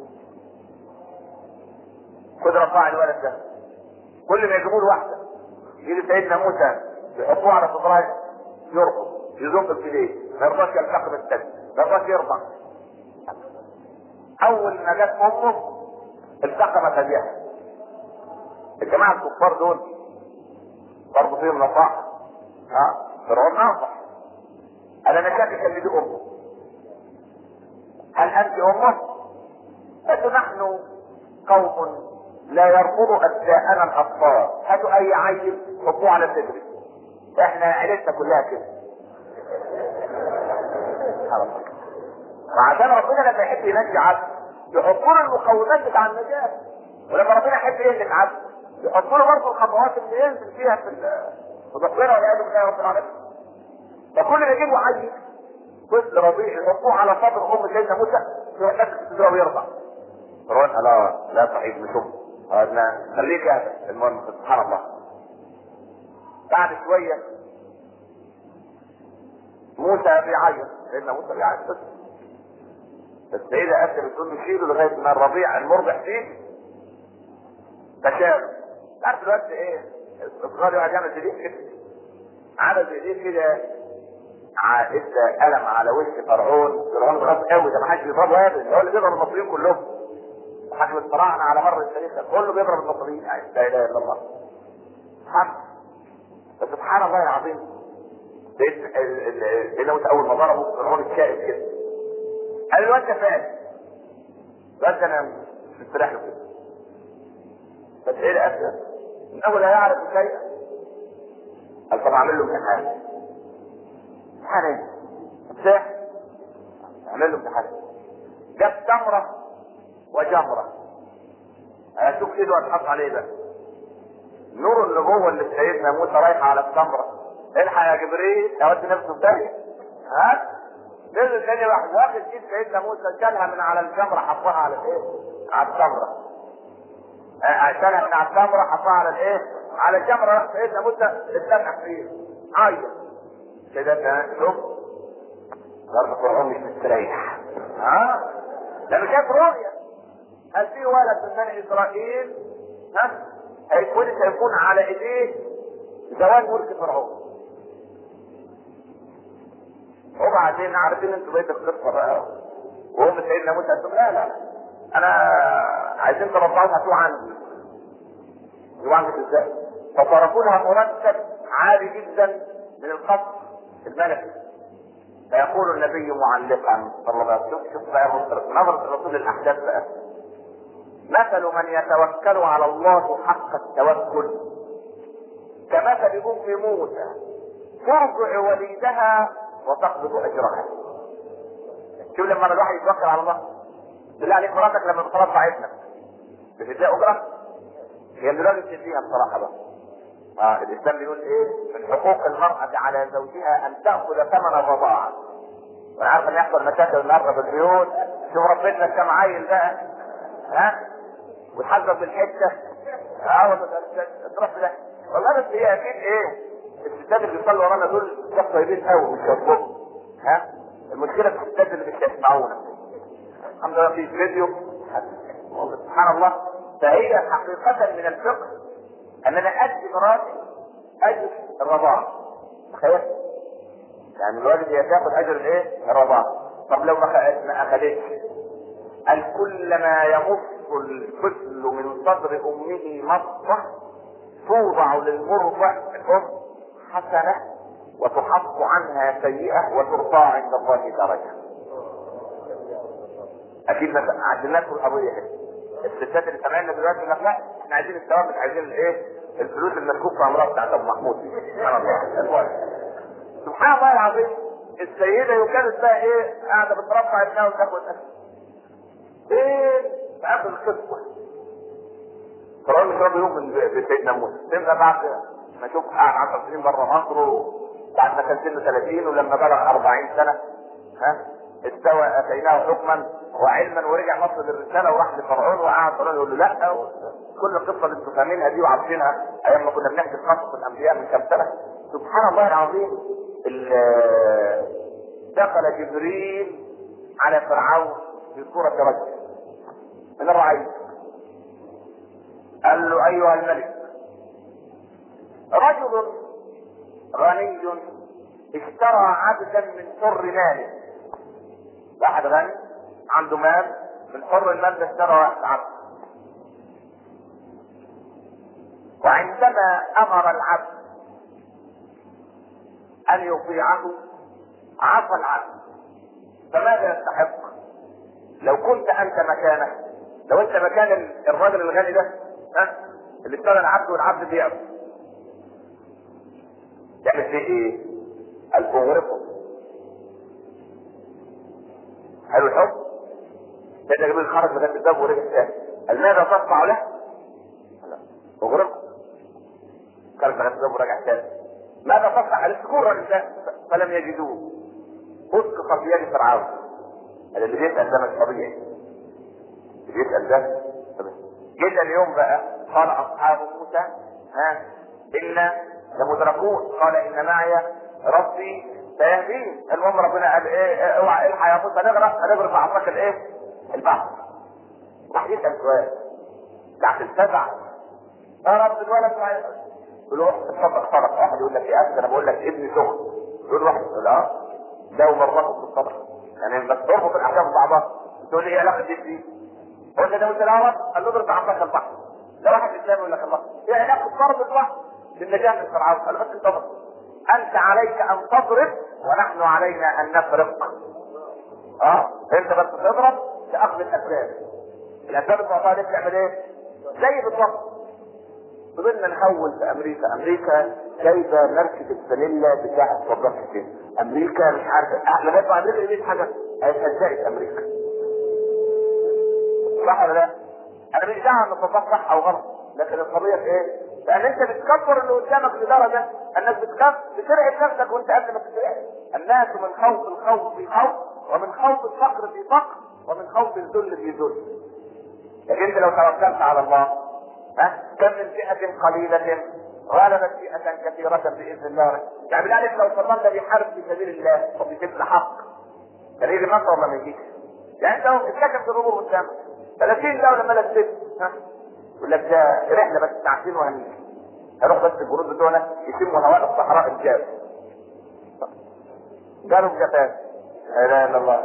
خد رفاع الولد ده كل ما يجيبوا له واحده يجي سيدنا موسى يحطوه على صدرها يرقص يزق في ايديه ما يرضاش يلتقم الثاني ما يرضاش يرضع. اول ما جت امه التقم ثديها. الجماعه الكفار دول برضه فيهم نصاحه. ها فرعون ناصح انا نكاك كان دي امه هل انت امه؟ قالوا نحن قوم لا يرفض ابناءنا الاطفال هاتوا اي عيل حطوه على صدري احنا عيلتنا كلها كده. وعشان ربنا لما يحب ينجي عبد يحط له المقومات بتاع النجاه. ولما ربنا يحب يهلك عبد يحط له برضه الخطوات اللي ينزل فيها في في ضفيره والعياذ بالله رب العالمين. فكل ما يجيبوا عيل طفل رضيع يحطوه على صدر ام سيدنا موسى يروح نفسه تضرب ويرضع. فرعون قال لا لا صحيح مش ام، قالنا خليك يا المهم. سبحان الله. بعد شويه موسى بيعيط، سيدنا موسى بيعيط بس السيدة أسر بتقول له شيله لغاية ما الرضيع المرضع فيه فشاله. عارف دلوقتي ايه؟ الصغار يقعد يعمل بايديه كده، عمل بايديه كده ادى قلم على وش فرعون. فرعون خاف قوي، ده ما حدش بيضربه ابدا، هو اللي بيضرب المصريين كلهم. حاجه الفراعنه على مر التاريخ كله بيضرب المصريين. لا اله الا الله. سبحان سبحان الله العظيم. سيدنا موسى اول ما ضربه فرعون اتشائم كده، قال له انت فاهم بس انا مستريح له كده. بس ايه الاسئله؟ انه لا يعرف شيئا. قال طب اعمل له امتحان. امتحان ايه؟ امتحان اعمل له امتحان. جاب تمره وجمره، اشوف ايده هتحط عليه بقى. نور النبوه اللي سيدنا موسى رايح على التمره، الحق يا جبريل اودي نفسه في داهيه. ها؟ نزل تاني واحد واخد ايد سيدنا موسى شالها من على الجمره حطها على الايه؟ على التمره. شالها من على التمره حطها على الايه؟ على الجمره. راح سيدنا موسى اتلمح فيه عيط كده. شوف ضرب فرعون مش مستريح. ها؟ لما شاف رؤيا قال في ولد من بني اسرائيل ها هيكون هيكون على ايديه زوال ملك فرعون. وبعدين عارفين انتوا بقيت القصه بقى، وهم سيدنا موسى قال لا لا انا عايزين ترفعوا هاتوه عندي. يبقى عندك ازاي؟ فصرفوا لها مرتب عالي جدا من القصر الملكي. فيقول النبي معلقا صلى الله عليه وسلم، شوف بقى نظرة الرسول للاحداث بقى، مثل من يتوكل على الله حق التوكل كمثل ام موسى ترضع وليدها وتقبض اجرها. شوف لما الواحد يتوكل على الله، بالله عليك مراتك لما بترضع ابنك بتديها اجره؟ هي دلوقتي بتديها بصراحه بقى. اه الاسلام بيقول ايه؟ من حقوق المراه على زوجها ان تاخذ ثمن الرضاعه. وانا عارف ان يحصل مشاكل النهارده في البيوت، شوف ربنا كم عيل بقى ها وتحذر بالحته. اه تروح في ده والله. بس هي اكيد ايه؟ الستات اللي بيصلوا ورانا دول ناس طيبين قوي مش هيطلبوا. ها؟ المشكله في الستات اللي مش هيسمعونا. الحمد لله في فيديو سبحان الله. فهي حقيقه من الفقه ان انا ادي مراتي اجر الرضاعه. تخيل يعني الواجب هي تاخد اجر الايه؟ الرضاعه. طب لو ما اخذتش، قال كلما يمص الطفل من صدر امه مصه توضع للمرضع الام حسنه وتحط عنها سيئه وترفع عند الله درجه. اكيد عشان ندخل القضيه هنا. الستات اللي سامعيننا دلوقتي يقول لك لا احنا عايزين الثواب مش عايزين الايه؟ الفلوس المسكوك في امراض بتاعت ابو محمود. سبحان الله. سبحان الله العظيم. السيده يكاد بقى ايه؟ قاعده بترفع ابنها وتاخد اكل. ايه؟ في اخر القصه فرعون مش راضي يؤمن بسيدنا موسى. تبقى بعد ما شوف قاعد عشر سنين بره مصر، بعد ما كان سنه ثلاثين ولما بلغ أربعين سنه ها استوى اتيناه حكما وعلما ورجع مصر للرساله وراح لفرعون وقعد فرعون يقول له لا. كل القصه اللي انتم فاهمينها دي وعارفينها ايام ما كنا بنحكي قصص الانبياء من كام سنه. سبحان الله العظيم. دخل جبريل على فرعون في صوره رجل من الرعيه، قال له ايها الملك رجل غني اشترى عبدا من حر ماله. واحد غني عنده مال، من حر المال ده اشترى واحد عبد، وعندما امر العبد ان يطيعه عصى العبد. فماذا يستحق؟ لو كنت انت مكانه، لو انت مكان الراجل الغني ده ها اللي اشترى العبد والعبد بيعه، تعمل فيه ايه؟ قال اغرقه. حلو الحب. سيدنا جبريل خرج من الباب ورجع تاني، قال ماذا تصنع له؟ اغرقه. خرج من الباب ورجع تاني، ماذا تصنع؟ قال السكور الراجل ده فلم يجدوه اسقط في يد فرعون. اللي بيسال ده مش طبيعي، اللي بيسال ده طبيعي. جدا اليوم بقى قال اصحاب موسى ها انا لمدركون قال ان معي ربي سيهدين. المهم ربنا قال ايه اوعى الحق يا موسى نغرق هنغرق بعضك الايه البحر. راح يسال سؤال تحت السبع يا رب الولد معي يقول له تصدق صدق. واحد يقول لك يا اخي انا بقول لك ابني سخن يقول واحد يقول اه ده مربطه في الصدق يعني بس تربط الاحكام ببعضها. تقول لي ايه علاقه دي دي؟ قلت ده قلت له يا رب قال له اضرب عصاك البحر. ده واحد اسلامي يقول لك الله ايه علاقه ضرب البحر بالنجاه من فرعون؟ قال له بس انت انت عليك ان تضرب ونحن علينا ان نفرق. اه انت بس تضرب لاخذ الاسباب. الاسباب المعطاه دي بتعمل ايه؟ زي بالضبط. فضلنا نحول في امريكا امريكا جايبه ماركه الفانيلا بتاعت صدام حسين. امريكا مش عارفه لما يطلع امريكا يجيب حاجه هتهزقت امريكا. صح ولا لا؟ انا مش دعوه ان صدام صح او غلط، لكن القضيه في ايه؟ لان انت بتكبر اللي قدامك لدرجه انك بتخاف بترعب نفسك وانت قبل ما تترعب. الناس من خوف الخوف في خوف، ومن خوف الفقر في فقر، ومن خوف الذل في ذل. لكن انت لو توكلت على الله ها كم من فئه قليله غلبت فئه كثيره باذن الله. يعني بالله لو صلى بيحارب في سبيل الله وبيجيب الحق كان يجي مصر ولا ما يجيش؟ يعني انت لو اتكلم في الامور قدامك ثلاثين دوله ما لبست ها يقول لك ده رحله بس ساعتين وهنيجي هروح بس الجنود بتوعنا يتموا هواء الصحراء الجاف قالوا بجفاف لا اله الا الله.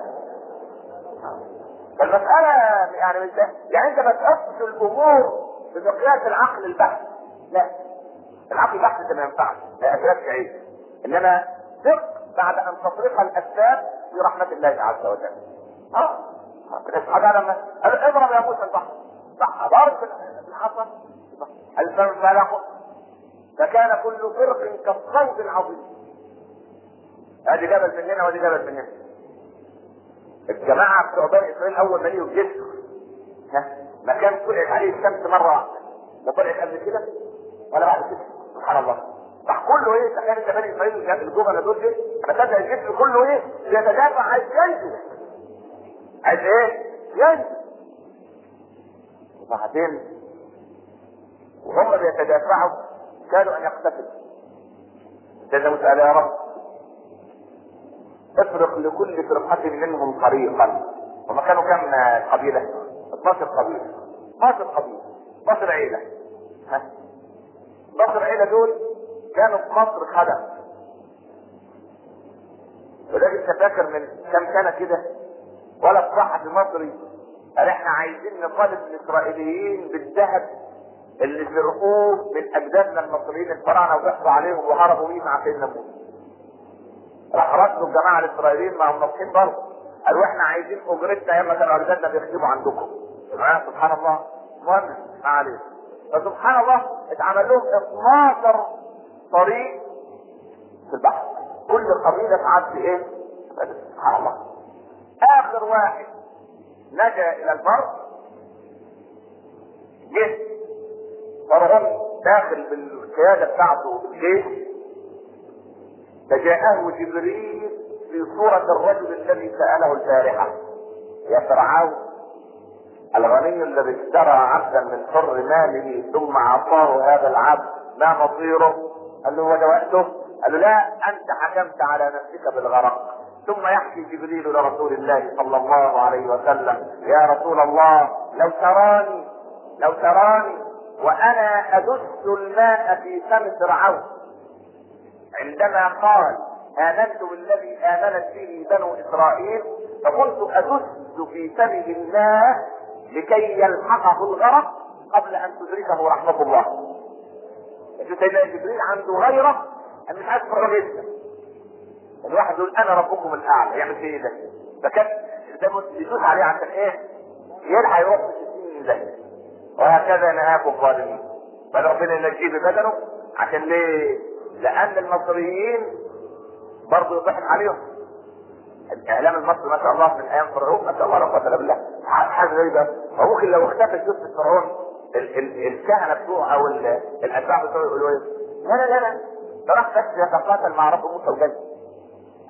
المساله يعني مش ده يعني انت ما تقصش الامور بمقياس العقل البحث. لا العقل البحث ده ما ينفعش لا اسباب تعيش. انما ثق بعد ان تطرق الاسباب في رحمه الله عز وجل. اه اصحاب لما اضرب يا موسى البحر صح ضرب الحصى الفم فلق فكان كل فرق كالصوت العظيم. ادي جبل من هنا ودي جبل من هنا. الجماعه بتوع بني اسرائيل اول ما يجوا الجسر ها مكان طلعت عليه الشمس مره واحده لا طلعت قبل كده ولا بعد كده سبحان الله. راح كله ايه تخيل انت بني اسرائيل الجبل دول ايه انا فاكر الجسر كله ايه بيتدافع عايز ينزل عايز ايه ينزل. وبعدين وهم بيتدافعوا كانوا ان يقتتلوا. سيدنا موسى قال يا رب افرق لكل فرقة منهم طريقا. وما كانوا كم قبيلة؟ اثناشر قبيلة اثناشر قبيلة اثناشر عيلة. ها اثناشر عيلة دول كانوا في مصر خدم. ولكن انت فاكر من كم سنة كده ولا الصحفي المصري قال احنا عايزين نطالب الاسرائيليين بالذهب اللي سرقوه من اجدادنا المصريين الفراعنه وضحكوا عليهم وهربوا بيه مع سيدنا موسى. راح ردوا الجماعه الاسرائيليين ما هم ناقصين برضه قالوا احنا عايزين اجرتنا ياما كانوا اجدادنا بيخدموا عندكم. آه سبحان الله المهم ما عليه. فسبحان الله اتعمل لهم اثناشر طريق في البحر كل قبيله تعد في ايه؟ سبحان الله. اخر واحد نجا الى البر جه فرعون داخل بالقياده بتاعته بالجيش فجاءه جبريل في صورة الرجل الذي سأله البارحة يا فرعون الغني الذي اشترى عبدا من حر ماله ثم اعطاه هذا العبد ما مصيره؟ قال له وده وقته؟ قال له لا انت حكمت على نفسك بالغرق. ثم يحكي جبريل لرسول الله صلى الله عليه وسلم يا رسول الله لو تراني لو تراني وانا ادس الماء في فم فرعون عندما قال امنت بالذي امنت به بنو اسرائيل فكنت ادس في فمه الماء لكي يلحقه الغرق قبل ان تدركه رحمه الله. سيدنا جبريل عنده غيره ان مش عايز فرق جدا. الواحد يقول انا ربكم الاعلى يعمل فيه ايه ده؟ فكان ده يدوس عليه عشان ايه؟ يلحق يروح في ستين زي وهكذا نهاكم الظالمين. فربنا ينجيه ببدنه عشان ليه؟ لان المصريين برضه يضحك عليهم. الاعلام المصري ما شاء الله من ايام فرعون ما شاء الله لا قوه الا بالله حاجه غريبه. فممكن لو اختفت جثه فرعون الكهنه بتوعه او الاتباع بتوعه يقولوا ايه؟ لا لا لا لا ده راح بس يتقاتل مع رب موسى وجاي.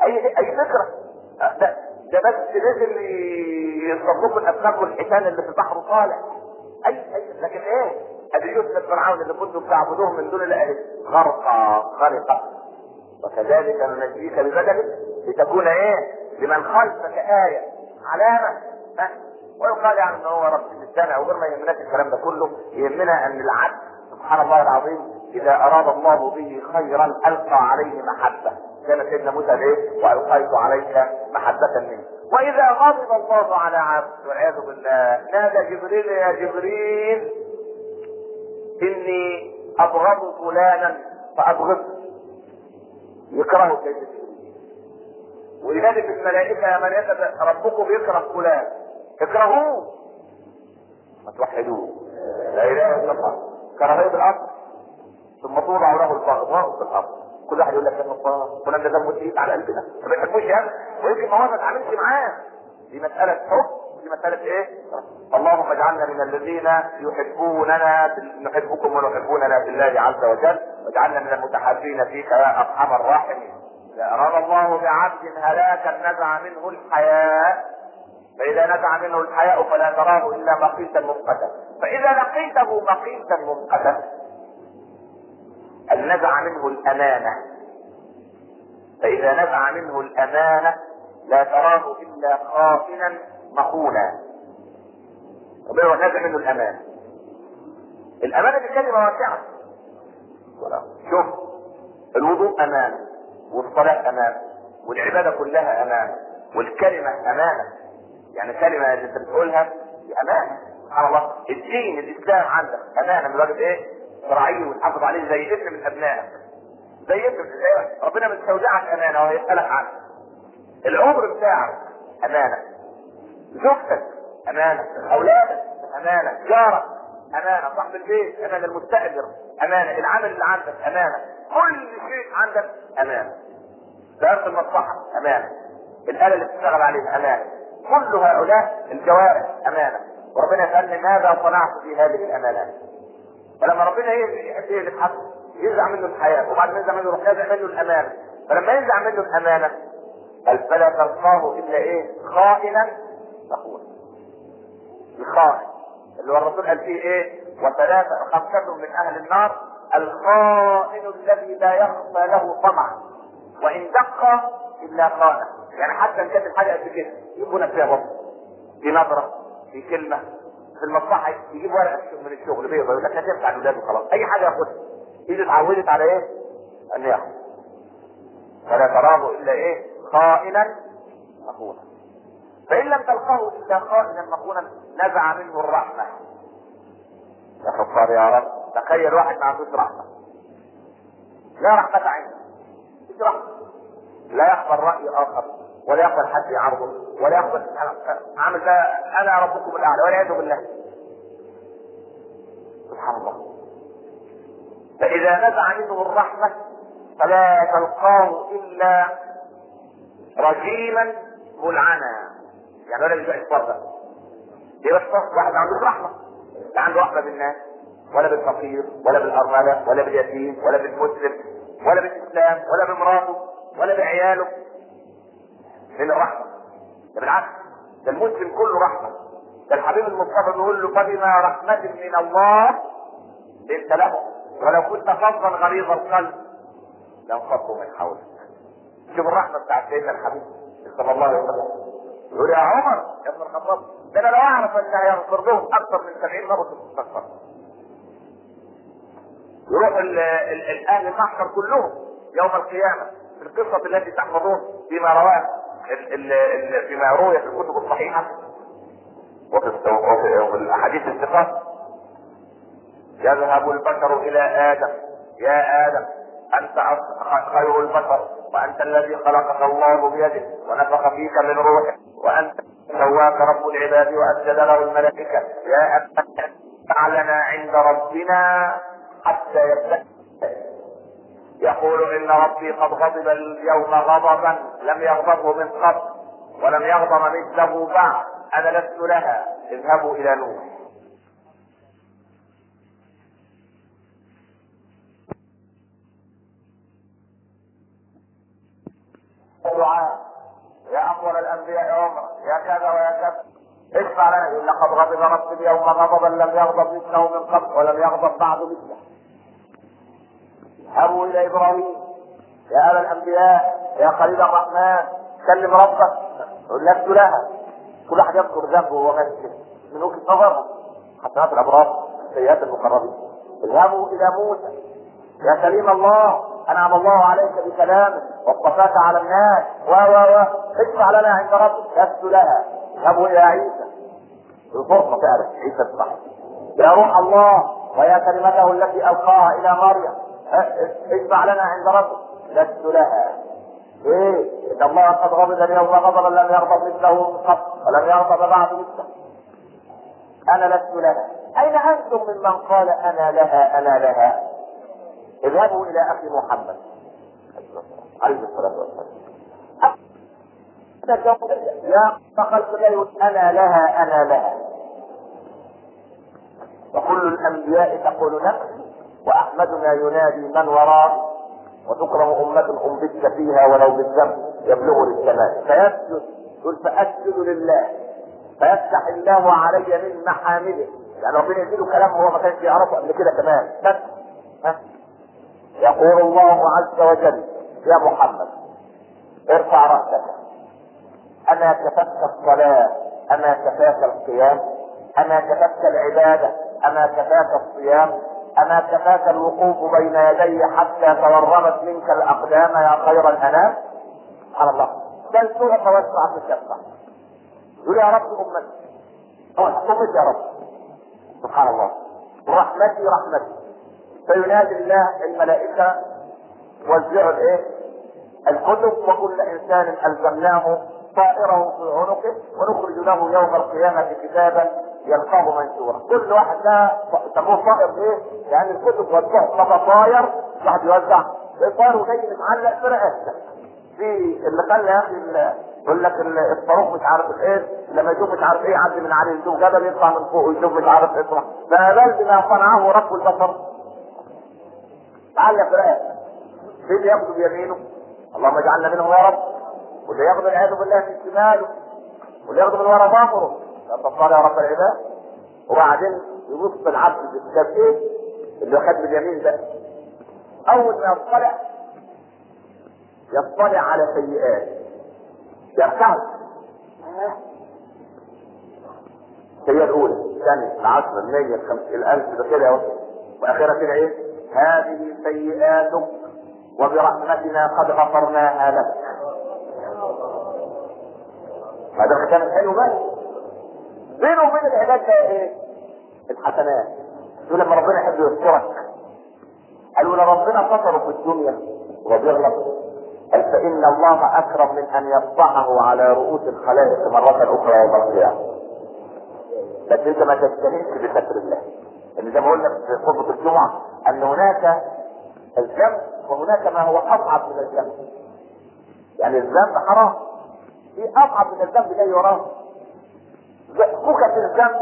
اي اي فكره. ده ده بس نزل يصطادوا الاسماك والحيتان اللي في البحر طالع. اي اي لكن ايه؟ ادي يوسف فرعون اللي كنتم بتعبدوهم من دون الله غرقا غرقا. وكذلك ننجيك ببدنك لتكون ايه؟ لمن خلفك آية علامة. ها؟ ويقال يعني ان هو رب السماء، وغير ما يهمناش الكلام ده كله، يهمنا ان العبد سبحان الله العظيم اذا اراد الله به خيرا القى عليه محبة، كما سيدنا موسى ايه؟ والقيت عليك محبة منه. واذا غضب الله على عبد والعياذ بالله نادى جبريل يا جبريل اني ابغض فلانا فابغضه، يكرهه سيدنا جبريل. وينادي في الملائكة يا ملائكة ربكم يكره فلان اكرهوه ما توحدوه. لا اله الا الله. كراهيه بالارض ثم توضع له البغضاء في الارض. كل واحد يقول لك يا الله فلان ده دمه تقيل على قلبنا ما بيحبوش يعني، ويمكن ما هو ما اتعاملش معاه. دي مساله حب، دي مساله ايه؟ اللهم اجعلنا من الذين يحبوننا نحبكم ونحبوننا بالله عز وجل، واجعلنا من المتحابين فيك يا ارحم الراحمين. اذا اراد الله بعبد هلاكا نزع منه الحياء، فإذا نزع منه الحياء فلا تراه إلا مقيتا ممقتا، فإذا لقيته مقيتا ممقتا أن نزع منه الأمانة، فإذا نزع منه الأمانة لا تراه إلا خائنا مخونا. ربنا نزع منه الأمانة. الأمانة دي كلمة واسعة. شوف الوضوء أمانة، والصلاة أمانة، والعبادة كلها أمانة، والكلمة أمانة. يعني كلمة اللي انت بتقولها دي امانة. سبحان الله. الدين الاسلام عندك امانة من واجب ايه؟ شرعي وتحافظ عليه زي ابن من ابنائك. زي ابن زي ربنا مستودعك امانة وهيسألك عنه. العمر بتاعك امانة، زوجتك امانة، اولادك امانة، جارك امانة، صاحب البيت امانة، المستأجر امانة، العمل اللي عندك امانة، كل شيء عندك امانة. درس المصلحة امانة، الآلة اللي بتشتغل عليها امانة، كل هؤلاء الجوارح امانه. وربنا يسالني ماذا صنعت في هذه الامانات. فلما ربنا يحب يهلك حق ينزع منه الحياه، وبعد ما ينزع منه يروح ينزع منه الامانه. فلما ينزع منه الامانه قال فلا تلقاه الا ايه؟ خائنا مخونا. الخائن اللي هو الرسول قال فيه ايه؟ وثلاثه خمسه من اهل النار الخائن الذي لا يخفى له طمع وان دق الا خانه. يعني حتى ان كانت الحاجه قد كده يكون فيها بطل، في نظره، في كلمه، في المصلحه يجيب ورقه من الشغل بيضه يقول لك هتنفع الاولاد وخلاص، اي حاجه ياخدها. ايده اتعودت على ايه؟ ان ياخد. فلا تراه الا ايه؟ خائنا مخونا. فان لم تلقاه الا خائنا مخونا نزع منه الرحمه. يا خطار يا رب، تخيل واحد ما عندوش رحمه، لا رحمه عنده، مش رحمه، لا يقبل راي اخر ولا يقبل حد يعرضه ولا يقبل عامل ده انا ربكم الاعلى والعياذ بالله. سبحان الله. فاذا نزع منه الرحمه فلا تلقاه الا رجيما ملعنا. يعني ولا بيبقى فرده، يبقى واحد ما عندوش رحمه، لا عنده رحمه بالناس ولا بالفقير ولا بالارمله ولا باليتيم ولا بالمسلم ولا بالاسلام ولا بمراته ولا بعياله. من الرحمه ده بالعكس، ده المسلم كله رحمه. ده الحبيب المصطفى بيقول له فبما رحمه من الله لنت له ولو كنت فظا غليظ القلب لانفضوا من حولك. شوف الرحمه بتاعت سيدنا الحبيب صلى الله عليه وسلم. يقول يا عمر يا ابن الخطاب ده انا لو اعرف ان هيغفر لهم اكثر من سبعين مره كنت استغفر. يروح الاهل المحشر كلهم يوم القيامه في القصه التي تحفظون فيما رواه فيما روي في الكتب الصحيحه وفي الاحاديث الثقات. يذهب البشر الى ادم يا ادم انت خير البشر وانت الذي خلقك الله بيده ونفخ فيك من روحه وانت سواك رب العباد واسجد له الملائكه يا ادم فعلنا عند ربنا حتى يبدا. يقول ان ربي قد غضب اليوم غضبا لم يغضبه من قبل ولم يغضب مثله بعد انا لست لها اذهبوا الى نوح. دعاء يا افضل الانبياء عمرا يا كذا ويا كذا، اشفع لنا. لقد غضب ربي اليوم غضبا لم يغضب مثله من قبل ولم يغضب بعد مثله. اذهبوا الى ابراهيم يا ابا الانبياء يا خليل الرحمن كلم ربك. يقول لست لها. كل واحد يذكر ذنبه وهو ماشي كده من وجهه نظره، حسنات الابرار سيئات المقربين. اذهبوا الى موسى يا كريم الله انعم الله عليك بكلامه واصطفاك على الناس و و و اشفع لنا عند ربك. لست لها. اذهبوا الى عيسى. الفرصه تعرف عيسى الصحيح يا روح الله ويا كلمته التي القاها الى مريم اشفع لنا عند ربك. لست لها. ايه؟ ان الله قد غضب اليوم غضبا لم يغضب مثله من قبل ولم يغضب بعد مثله. انا لست لها. اين انتم ممن قال انا لها انا لها؟ اذهبوا الى اخي محمد عليه الصلاه والسلام. يا فخلق لا انا لها انا لها. وكل الانبياء تقول نفسي واحمدنا ينادي من وراء وتكرم امه انبت فيها ولو بالذنب يبلغ للسماء. فيسجد يقول فاسجد لله فيفتح الله علي من محامده. يعني ربنا يديله كلام هو ما كانش يعرفه قبل كده كمان. بس ها يقول الله عز وجل يا محمد ارفع رأسك. اما كفاك الصلاة اما كفاك القيام اما كفاك العبادة اما كفاك الصيام اما كفاك الوقوف بين يدي حتى تورمت منك الاقدام يا خير الانام. سبحان الله. بل سوء توسع في الشفقة. يقول يا رب امتي امتي يا رب. سبحان الله. رحمتي رحمتي. فينادي الله الملائكة وزعوا الايه؟ الكتب وكل انسان الزمناه طائره في عنقه ونخرج له يوم القيامة كتابا يلقاه منشورا. كل واحد ده يسموه طائر ايه؟ يعني الكتب والصحف طاير واحد يوزع طائر جاي متعلق في رقبته. في اللي خلى يا اخي يقول لك الصاروخ مش عارف ايه لما يشوف مش عارف ايه يعدي من عليه يشوف جبل يطلع من فوق ويشوف مش عارف ايه. فبل بما صنعه رب البشر تعلق في رقبته. في اللي ياخده بيمينه اللهم اجعلنا منهم يا رب، واللي ياخذ العياذ بالله في شماله، واللي ياخذ من ورا ظهره. لا تطلع يا رب العباد. وبعدين يبص العبد بالكتاب ايه اللي خد باليمين ده. اول ما يطلع يطلع على سيئات يركعه. السيئة الاولى الثانية العشرة المية الخمسين الالف ده كده. واخيرا كده ايه؟ هذه سيئاتك وبرحمتنا قد غفرناها لك. هذا الختام الحلو بقى. بينه وبين العباد ده ايه؟ الحسنات. يقول لما ربنا يحب يذكرك قالوا لربنا ستره في الدنيا وبيغلط قال فان الله اكرم من ان يطبعه على رؤوس الخلائق مرة اخرى يوم القيامة. بس انت ما تستهينش بستر الله. ان زي ما قلنا في خطبة الجمعة ان هناك الذنب وهناك ما هو اصعب من الذنب. يعني الذنب حرام في اصعب من الذنب جاي وراه. فكك الذنب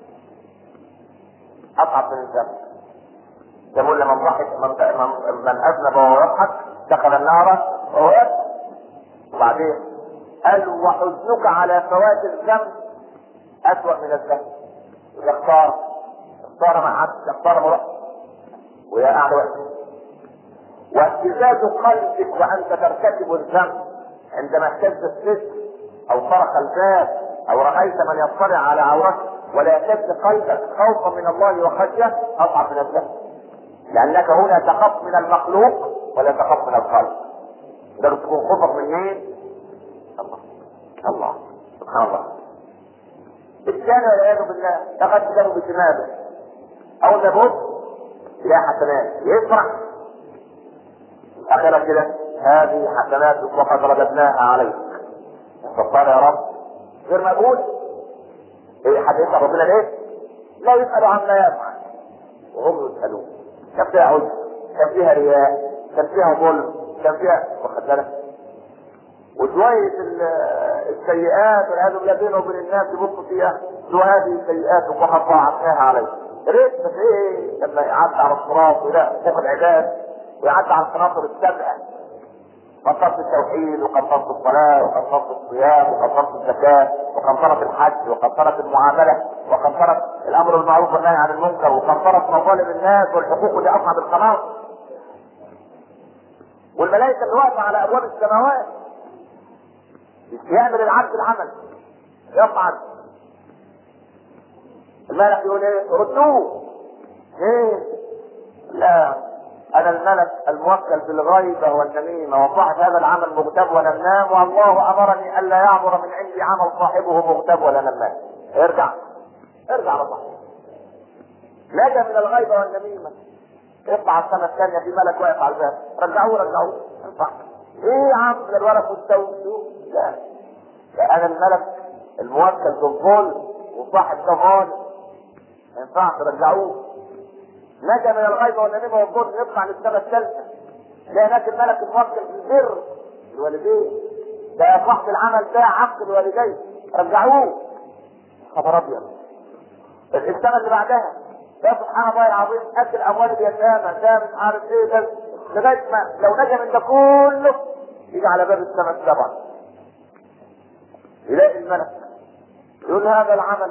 اصعب من الذنب. زي ما قلنا من ضحك من, من, من اذنب وهو يضحك دخل النار وهو يضحك. وبعدين قال وحزنك على فوات الذنب اسوأ من الذنب. اختار اختار مع عبد اختار مرأة ويا اعلى وقت. واهتزاز قلبك وانت ترتكب الذنب عندما اهتز الستر او طرق الباب او رايت من يطلع على عورتك ولا يهتز قلبك خوفا من الله وخشيه اصعب من الذنب. لانك هنا تخاف من المخلوق ولا تخاف من الخالق. ده تكون خوفك من مين؟ الله الله سبحان الله. الثاني والعياذ بالله لقد كانوا بشماله اول ما يبص يلاقي حسنات يفرح. اخيرا كده هذه حسناتك وقد رددناها عليك. فقال يا رب غير مقبول. ايه حد يسأل ربنا ليه؟ لا يسأل عما يفعل وهم يسألون. كان فيها عجب، كان فيها رياء، كان فيها ظلم، كان فيها واخد بالك. وشوية السيئات والعياذ بالله بينه وبين الناس يبصوا فيها هذه سيئات وقد ضاعفناها عليك. ريت بس ايه لما يعدي على الصراط ولا فوق العباد ويعدي على القناطر السبعه قنطرة التوحيد وقنطرة الصلاة وقنطرة الصيام وقنطرة الزكاة وقنطرة الحج وقنطرة المعاملة وقنطرة الامر بالمعروف والنهي عن المنكر وقنطرة مظالم الناس والحقوق دي اصعب القناص. والملائكة اللي واقفة على ابواب السماوات يعمل العبد العمل يفعل. الملك يقول ايه؟ ردوه. ايه؟ لا، انا الملك الموكل بالغيبة والنميمة وصاحب هذا العمل مغتاب ولا نام، والله امرني الا يعبر من عندي عمل صاحبه مغتاب ولا نام. ارجع ارجع بطح. نجا من الغيبة والنميمة. اطلع السنة الثانية في ملك واقف على الباب. رجعوه رجعوه. انصح. ايه يا عم ده الورق والتوب؟ لا. انا الملك الموكل بالظلم وصاحب ده ظالم. ما ينفعش ترجعوه. نجا من الغيبة والنميمة والظلم يطلع للسنة الثالثة. لا هناك الملك الموكل بالبر الوالدين. ده يا صاحب العمل ده عقل الوالدين. رجعوه. خبر ابيض. السنة اللي بعدها ده سبحان الله العظيم اكل اموال اليتامى ده مش عارف ايه ده لغايه ما لو نجا من ده كله يجي على باب السنة السبعة يلاقي الملك يقول هذا العمل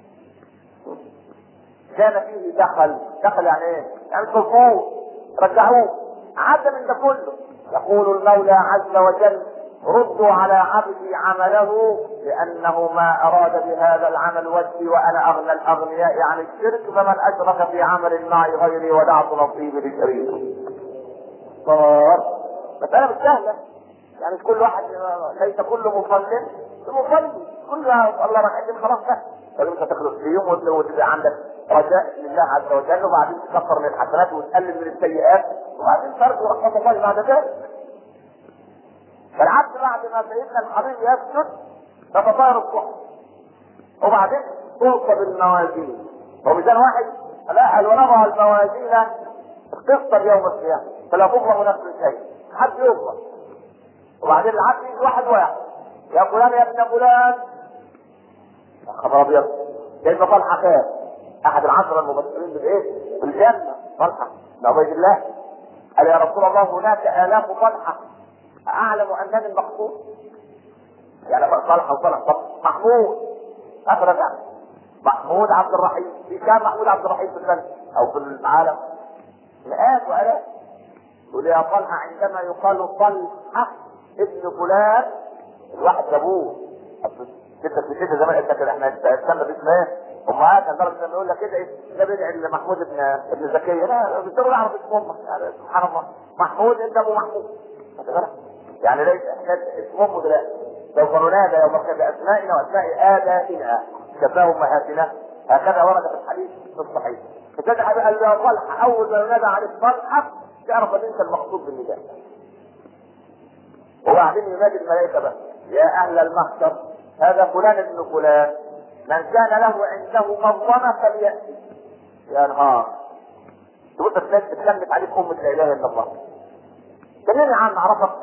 كان فيه دخل. دخل يعني ايه؟ يعني مفهوم. رجعوه. عاد من ده كله. يقول المولى عز وجل ردوا على عبدي عمله لانه ما اراد بهذا العمل وجهي وانا اغنى الاغنياء عن الشرك، فمن اشرك في عمل معي غيري ودعت نصيبي لشريكه. صار مسألة مش سهلة. يعني مش كل واحد ليس كل مصلي مصلي كل الله ركعتين خلاص بقى. لازم تخلص في يوم وتبقى عندك رجاء لله عز وجل وبعدين تكفر من الحسنات وتقلل من السيئات وبعدين ترجو رحمة الله بعد ذلك. فالعبد بعد ما سيدنا الحبيب يسجد تتطاير الصحف وبعدين تنصب الموازين. هو ميزان واحد؟ لا، ونضع الموازين تختصر يوم القيامة فلا تظلم نفس شيء. حد يظلم. وبعدين العبد يجي واحد واحد يا فلان يا ابن فلان. يا خبر ابيض. كيف طلحه خير احد العشره المبشرين بالايه؟ بالجنه. طلحه بن عبيد الله قال يا رسول الله هناك الاف طلحه اعلم انني المقصود. يعني طلحه وطلحه محمود اخرج محمود عبد الرحيم. في كام محمود عبد الرحيم في السنه او في العالم؟ مئات والاف. يقول يا طلحه عندما يقال طلحه ابن فلان الواحد جابوه كده في كده زمان انت كده احنا استنى باسم ايه؟ امهات لدرجه انه يقول لك كده ايه؟ ده بيدعي لمحمود ابن ابن زكيه. لا بيقدروا يعرفوا اسم امه. يعني سبحان الله محمود انت ابو محمود. يعني ليس اسم امه دلوقتي لو قرناها يوم باسمائنا واسماء ابائنا كفاه امهاتنا. هكذا ورد في الحديث في الصحيح. فكده قال له يا طلحه اول ما ينادى عليك طلحه تعرف ان انت المقصود بالنداء. وبعدين ينادي الملائكه بقى يا اهل المحشر هذا فلان ابن فلان من كان له عنده مظلمه فليأتي. يا نهار تقول لك ناس بتكلم عليك امه لا اله الا الله. كلمني عن عرفك.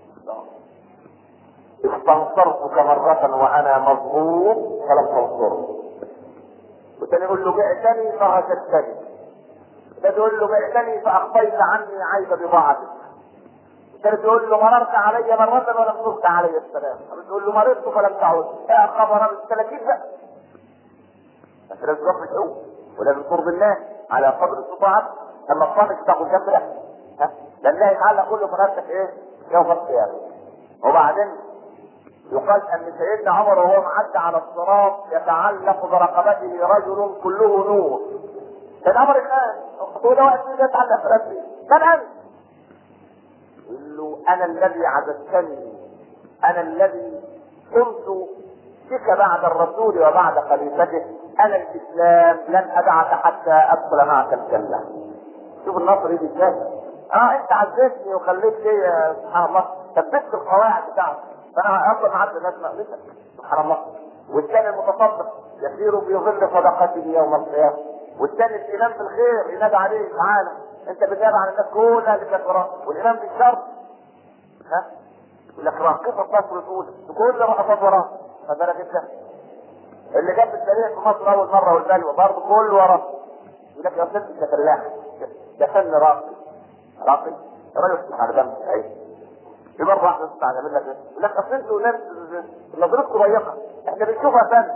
استنصرتك مرة وانا مظلوم فلم تنصرني. وتاني يقول له بعتني فغششتني. ده تقول له بعتني فاخفيت عني عيب بضاعتك. كانت تقول له مررت علي مرة ولم ترد علي السلام. تقول له مررت فلم تعود. يا خبر الثلاثين بقى. بس لازم تروح بالحقوق ولازم ترضي الله على قدر استطاعتك. اما الصالح تاخذ جنب لا. ها؟ لان الله يتعلق كله في نفسك ايه؟ يوم القيامة. وبعدين يقال ان سيدنا عمر وهو معدي على الصراط يتعلق برقبته رجل كله نور. كان عمر الان هو ده وقت يتعلق برقبته. كان انت يقول له انا الذي عبدتني انا الذي كنت بك بعد الرسول وبعد خليفته انا الاسلام لن ادعك حتى ادخل معك الجنه. شوف النصر يجي ازاي. اه انت عززتني وخليت لي سبحان الله ثبتت القواعد بتاعتك فانا افضل معاك الناس مقلتك سبحان الله. والثاني المتصدق يسير في ظل صدقته يوم القيامه. والثاني الامام في الخير ينادى عليه تعالى انت بتابع على الناس كلها اللي كانت وراك. والامام في الشر ها يقول لك راقصه مصر الاولى كل رقصات وراك. فبالك انت اللي جاب السريع في مصر اول مره والبلوى برضه كله وراك. يقول لك يا ست انت فلاح ده فن راقي راقي الراجل سبحان الله. في مره واحده تطلع تعمل لك ايه؟ يقول لك اصل انتوا ناس نظرتكم ضيقه، احنا بنشوفها فن.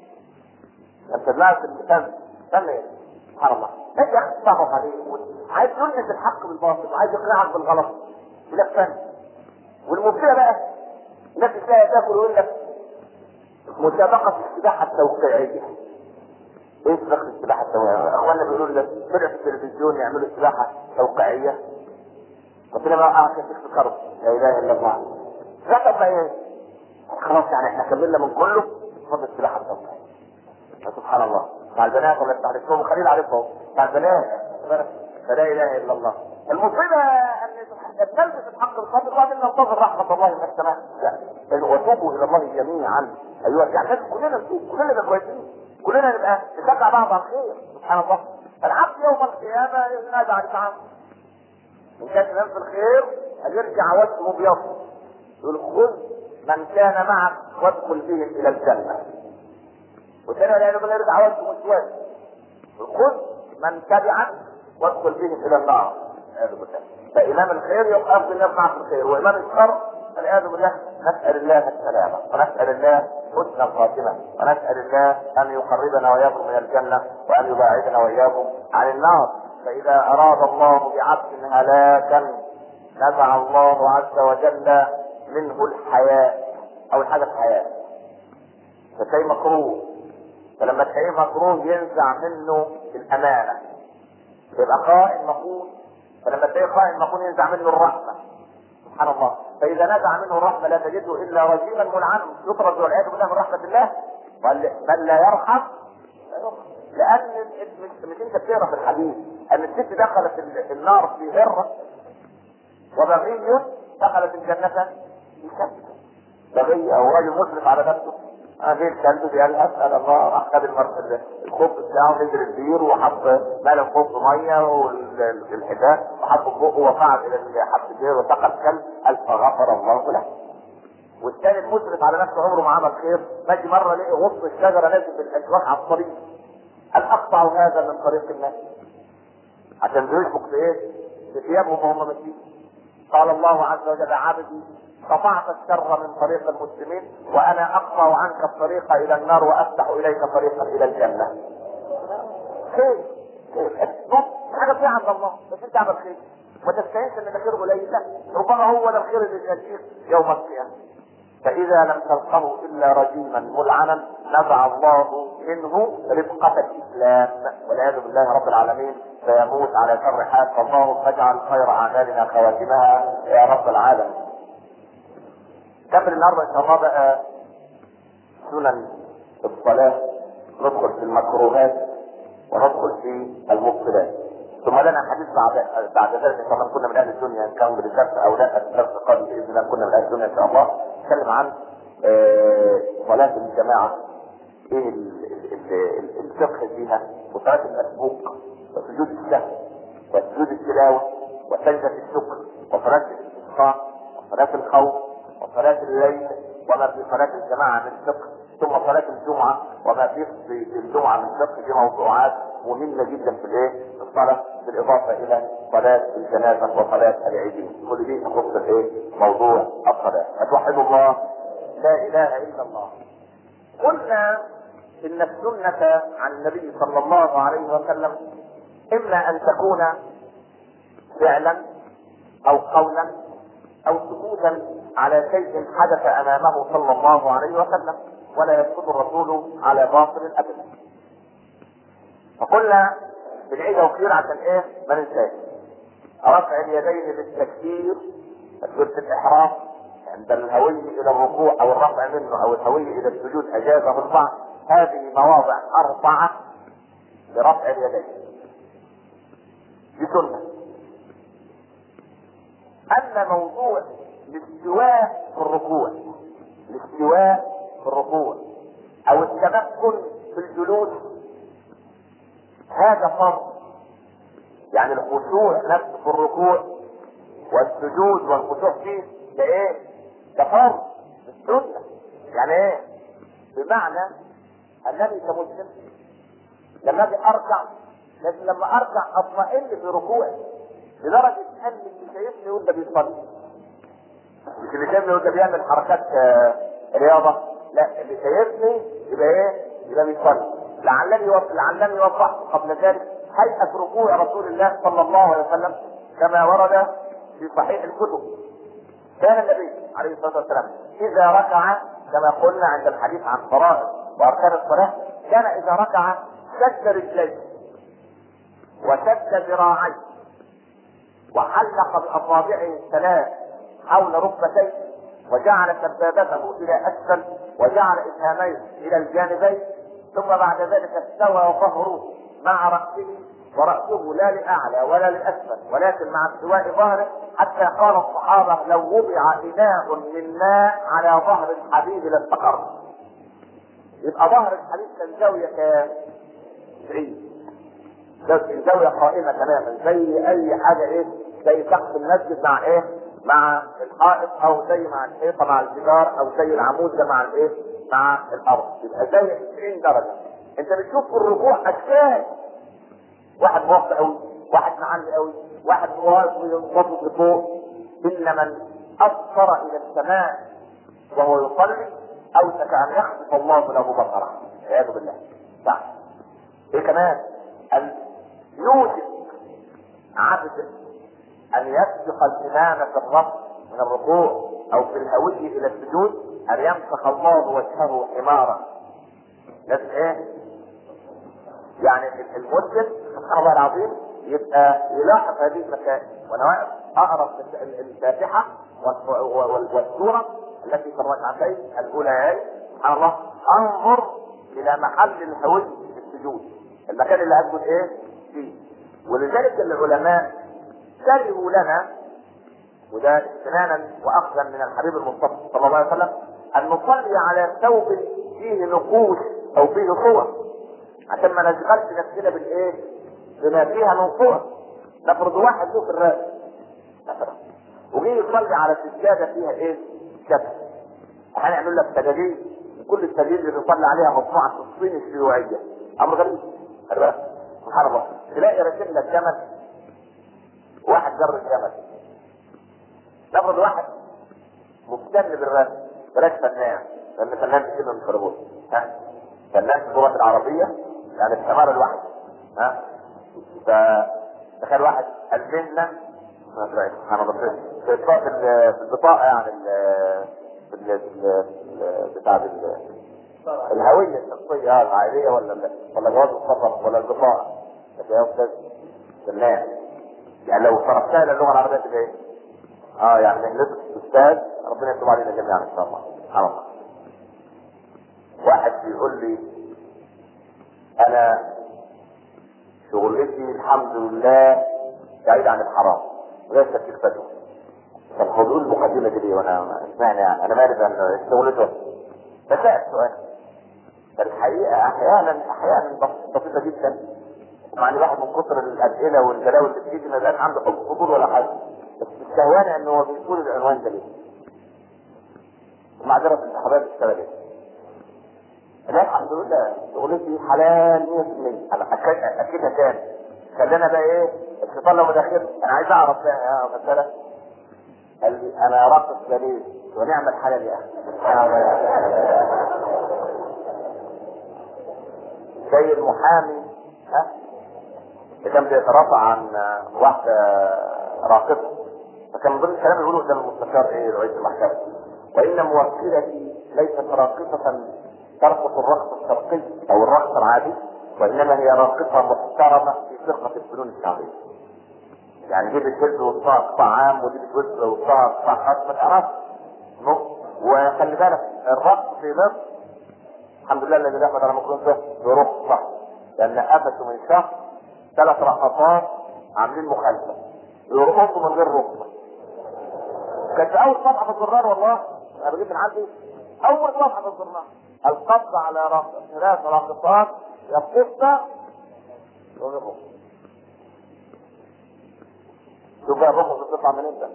انت دماغك الفن فن ايه؟ سبحان الله. انت يا اخي تفهم عليه، عايز يلبس الحق بالباطل وعايز يقنعك بالغلط، يقول لك فن. والمشكله بقى الناس تلاقي تاكل ويقول لك مسابقه السباحه التوقيعيه. ايه سباقه السباحه التوقيعيه؟ اخواننا بيقولوا لك طلع في التلفزيون يعملوا سباحه توقيعيه. قلت لهم اه كيف تفكروا؟ لا اله الا الله. لا طب ايه؟ خلاص يعني احنا كملنا من كله فضل السباحه التوقيعيه. سبحان الله. مع البنات ولا تعرفهم خليل عارفهم مع البنات. فلا اله الا الله. المصيبه ان نلبس الحق بالخاطر وبعدين ننتظر رحمه الله من السماء. لا وتوبوا الى الله جميعا. ايوه يعني لازم كلنا نتوب، كلنا نبقى كويسين، كلنا نبقى نشجع بعض على الخير. سبحان الله. العبد يوم القيامه ينادى على تعالى ان كان ينام في الخير ان يرجع وجهه بيض. يقول خذ من كان معك وادخل بهم الى الجنه. وثاني لانه من يرجع وجهه مسود. خذ من تبعك وادخل بهم الى النار. فامام الخير يبقى افضل الناس معك الخير، وامام الشر والعياذ بالله. نسال الله السلامه ونسال الله حسن الخاتمه ونسال الله ان يقربنا واياكم من الجنه وان يباعدنا واياكم عن النار. فاذا اراد الله بعبد هلاكا نزع الله عز وجل منه الحياء. اول حاجه الحياء فشيء مكروه، فلما تلاقيه مكروه ينزع منه الامانه يبقى خائن مخون، فلما تلاقيه خائن مخون ينزع منه الرحمه. سبحان الله. فاذا نزع منه الرحمه لا تجده الا رجيما ملعنا يطرد والعياذ بالله من رحمه الله. من لا يرحم لان مش, مش انت بتقرا في الحديث ان الست دخلت النار في هره وبغي دخلت الجنه في كبد. بغي او رجل مسرف على نفسه هذه الكلب قال اسال الله اخذ الخبز بتاعه نزل البير وحط مال الخبز ميه والحذاء وحط في بقه وصعد الى حط البير وسقى الكلب قال فغفر الله له. والثاني المسرف على نفسه عمره ما عمل خير ماشي مره لقي غصن الشجره نازل بالاشواك على الطريق قال اقطع هذا من طريق الناس عشان بيشبك في ايه؟ في ثيابهم وهم ماشيين. قال الله عز وجل عبدي قطعت الشر من طريق المسلمين وانا اقطع عنك الطريق الى النار وافتح اليك طريقا الى الجنه. خير خير حاجه فيها عند الله بس انت اعمل خير ما تستهينش ان ده خير قليل. لا ربما هو ده الخير اللي يجيك يوم القيامه. فاذا لم تلقه الا رجيما ملعنا نزع الله منه رفقه الاسلام والعياذ بالله رب العالمين فيموت على شر حال. فالله فاجعل خير اعمالنا خواتمها يا رب العالمين. كمل النهارده ان شاء الله بقى سنن الصلاه، ندخل في المكروهات وندخل في المبطلات، ثم لنا حديث بعد بعد ذلك ان شاء الله كنا من اهل الدنيا نكمل الدرس او لا الدرس القادم باذن الله كنا من اهل الدنيا ان شاء الله نتكلم عن آه صلاه الجماعه ايه الفقه فيها وصلاه المسبوق وسجود السهو وسجود التلاوه وسجده الشكر وصلاه الاستسقاء وصلاه الخوف وصلاة الليل وما في صلاة الجماعة من فقه، ثم صلاة الجمعة وما في في الجمعة من فقه. دي موضوعات مهمة جدا في الايه؟ في الصلاة بالإضافة إلى صلاة الجنازة وصلاة العيدين. كل دي تخص الايه؟ موضوع الصلاة. أتوحدوا الله لا إله إلا الله. قلنا إن السنة عن النبي صلى الله عليه وسلم إما أن تكون فعلا أو قولا أو سكوتا على شيء حدث امامه صلى الله عليه وسلم ولا يسكت الرسول على باطل ابدا. فقلنا بالعيد وخير عشان ايه؟ ما ننساش رفع اليدين للتكبير تكبيرة الاحرام عند الهوي الى الركوع او الرفع منه او الهوي الى السجود اجازه البعض. هذه مواضع اربعه لرفع اليدين دي سنه. اما موضوع الاستواء في الركوع الاستواء في الركوع او التمكن في الجلوس هذا فرض. يعني الخشوع نفسه في الركوع والسجود والخشوع فيه ده ايه؟ ده فرض مش سنه. يعني ايه؟ بمعنى انني كمسلم لما اجي اركع لازم لما اركع اطمئن في ركوعي لدرجه ان اللي شايفني يقول ده بيصلي. اللي شايفني وانت بيعمل حركات آه رياضه، لا اللي شايفني يبقى ايه؟ يبقى بيصلي. لعلني يوضح لعلني يوضح قبل ذلك هيئه ركوع رسول الله صلى الله عليه وسلم كما ورد في صحيح الكتب. كان النبي عليه الصلاه والسلام اذا ركع كما قلنا عند الحديث عن فرائض واركان الصلاه، كان اذا ركع شد رجليه وشد ذراعيه وحلق باصابعه الثلاث حول ركبتيه وجعل سبابته الى اسفل وجعل ابهاميه الى الجانبين، ثم بعد ذلك استوى ظهره مع راسه وراسه لا لاعلى ولا لاسفل ولكن مع استواء ظهره، حتى قال الصحابه لو وضع اناء من ماء على ظهر الحبيب لاستقر. يبقى ظهر الحبيب كان زاويه كام؟ تسعين، زاويه قائمه تماما زي اي حاجه ايه؟ زي سقف المسجد مع ايه؟ مع الحائط، او زي مع الحيطه مع الجدار، او زي العمود ده مع الايه؟ مع الارض. يبقى زي تسعين درجه. انت بتشوف في الركوع اشكال، واحد موطي قوي، واحد معلي قوي، واحد واقف لفوق. ان من ابصر الى السماء وهو يصلي اوشك ان يخسف الله له بصره والعياذ بالله. صح. ايه كمان؟ ان يوجد عبد ان يسبق الامام في الرفع من الركوع او في الهويه الى السجود ان يمسح الله وجهه حمارا. لازم ايه؟ يعني المسلم سبحان الله العظيم يبقى يلاحظ هذه المسائل. وانا واقف اقرا الفاتحه والسوره التي في الركعتين الاوليين، سبحان الله انظر الى محل الهويه في السجود، المكان اللي اسجد ايه فيه. ولذلك العلماء كرهوا لنا، وده استنانا واخذا من الحبيب المصطفى صلى الله عليه وسلم، ان نصلي على ثوب فيه نقوش او فيه صور، عشان ما نشغلش نفسنا بالايه؟ بما فيها من صور. نفرض واحد له في الراس مثلا وجي يصلي على سجاده فيها ايه؟ شكل، هنعمل لك سجاجيد، وكل السجاجيد اللي بيصلي عليها مصنوعه في الصين الشيوعيه. امر غريب. سبحان الله. تلاقي راسم لك جمل، واحد جر الجمل. نفرض واحد مفتن بالرسم، بلاش فنان، لان فنان كده مش خربوط، ها؟ فنان في اللغه العربيه يعني الثمار الواحد، ها؟ فتخيل واحد المهنه سبحان الله في البطاقه يعني ال بتاع الهويه الشخصيه العائليه ولا ولا جواز السفر ولا البطاقه. يا استاذ فنان، يعني لو صرفتها للغه العربيه تبقى ايه؟ اه يعني نهلك استاذ، ربنا يتوب علينا جميعا ان شاء الله. سبحان الله. واحد بيقول لي انا شغلتي الحمد لله بعيد عن الحرام وليس تفكير فتوى. طب خدوا المقدمه دي ليه وانا اسمعني؟ يعني انا مالي بان شغلته بسأل سؤال. الحقيقه احيانا احيانا بسيطه جدا، مع ان الواحد من كثر الاسئله والبلاوي اللي بتيجي ما بقاش عنده حب فضول ولا حاجه، بس الشهوانه ان هو بيقول العنوان ده ليه؟ معذره الانتخابات الشبابيه. انا الحمد لله شغلتي حلال مية بالمية، انا اكيدها كان خلينا بقى ايه؟ الشيطان لو داخل انا عايز اعرف بقى يا مثلا. قال لي انا راقص جليل ونعمل حلال يا اخي. زي المحامي ها اللي كان بيترافع عن واحده راقصه، فكان من ضمن الكلام اللي يقوله قدام المستشار ايه رئيس المحكمه: وان موكلتي ليست راقصه ترقص الرقص الشرقي او الرقص العادي، وانما هي راقصه محترمه في فرقه الفنون الشعبيه. يعني دي بتجد وسطها قطاع عام ودي بتجد وسطها قطاع خاص، ما تعرفش. وخلي بالك الرقص في مصر الحمد لله الذي لا قدر مكروه به برخصه، لان قفشوا من شهر ثلاث رقصات عاملين مخالفه يرقصوا من غير رخصه. كانت اول صفحه في الجرنال والله انا بجيب من عندي اول صفحه في الجرنال: القبض على ثلاث راقصات يقصن دون الرخصه. شوف بقى الرخصه بتطلع من انت،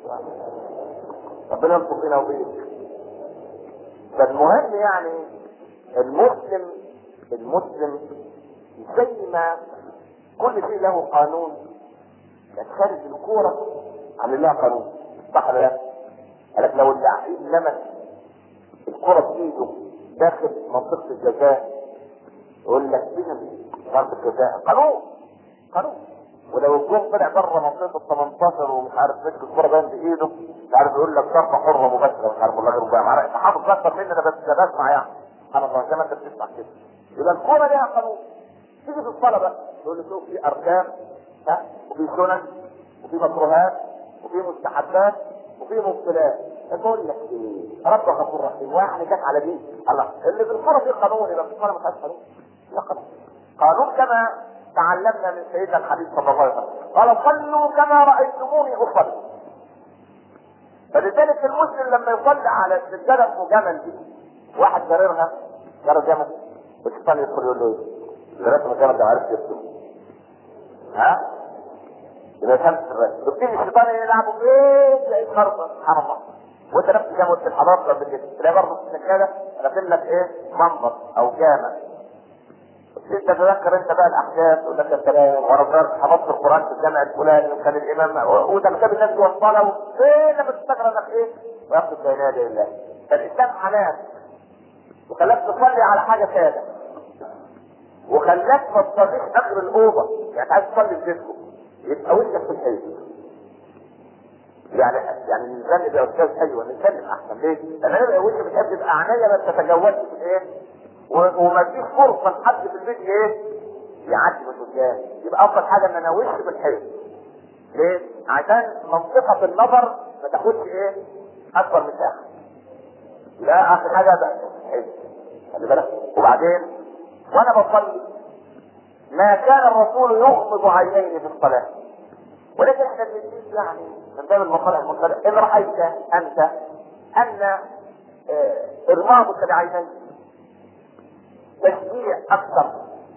ربنا يلطف بينا وبيك. فالمهم يعني المسلم المسلم زي ما كل شيء له قانون، خارج الكوره عامل لها قانون، صح ولا لا؟ قال لك لو اللعيب لمس الكرة بايده داخل منطقة الجزاء يقول لك بينزل ضربة جزاء، قانون قانون. ولو الجون طلع بره منطقة ال تمنتاشر ومش عارف مسك الكرة باين بايده مش عارف يقول لك ضربة حرة مباشرة مش عارف والله غير مباشرة، انت حافظ اكتر مني انا بس بسمع يعني سبحان الله زي ما انت بتسمع كده. يبقى الكرة ليها قانون. تيجي في الصلاة بقى تقول له شوف في اركان ها وفي سنن وفي مكروهات وفي مستحبات وفي مبطلات. اقول لك ايه؟ رب غفور رحيم واحد جت على دي الله اللي في الكرة فيه قانون يبقى في الصلاة ما فيهاش قانون. لا قانون. قانون كما تعلمنا من سيدنا الحبيب صلى الله عليه وسلم قال صلوا كما رأيتموني اصلي. فلذلك المسلم لما يصلي على السجادة اسمه جمل دي واحد جريرها جرى جمل والشيطان يدخل يقول له ايه؟ الرسم الجمل ده عارف يرسم ها؟ يبقى شمس الرسم بتيجي الشيطان يلعبوا فين تلاقي خرطة سبحان الله. وانت نفس جامعة في الحضارة قبل كده تلاقي برضه في السجادة راسم لك ايه؟ منظر او جامع. انت تذكر انت بقى الاحداث تقول لك انت وانا حفظت القران في الجامع الفلاني وكان الامام وده كتاب الناس والصلاه فين لما تفتكر انك ايه؟ ويقصد بين يدي الله. فالاسلام حنان وخلاك تصلي على حاجه ساده وخلاك ما تصليش اخر الاوضه، يعني عايز تصلي في بيتكم يبقى وشك في الحيط. يعني يعني الانسان يبقى استاذ حلو الانسان احسن ليه؟ لان انا وشي في الحيط يبقى عينيا ما تتجاوزش في الايه؟ وما فيش فرصه لحد في البيت ايه؟ يعدي من قدام. يبقى افضل حاجه ان انا وشي في الحيط. ليه؟ عشان منطقه النظر ما تاخدش ايه؟ اكبر مساحه. لا اخر حاجه ده الحيط. خلي بالك. وبعدين وانا بصلي ما كان الرسول يغمض عينيه في الصلاه. ولكن احنا بنقول يعني من باب المصالح المرسله ان رايت انت ان اغماضك بعينيك تشجيع اكثر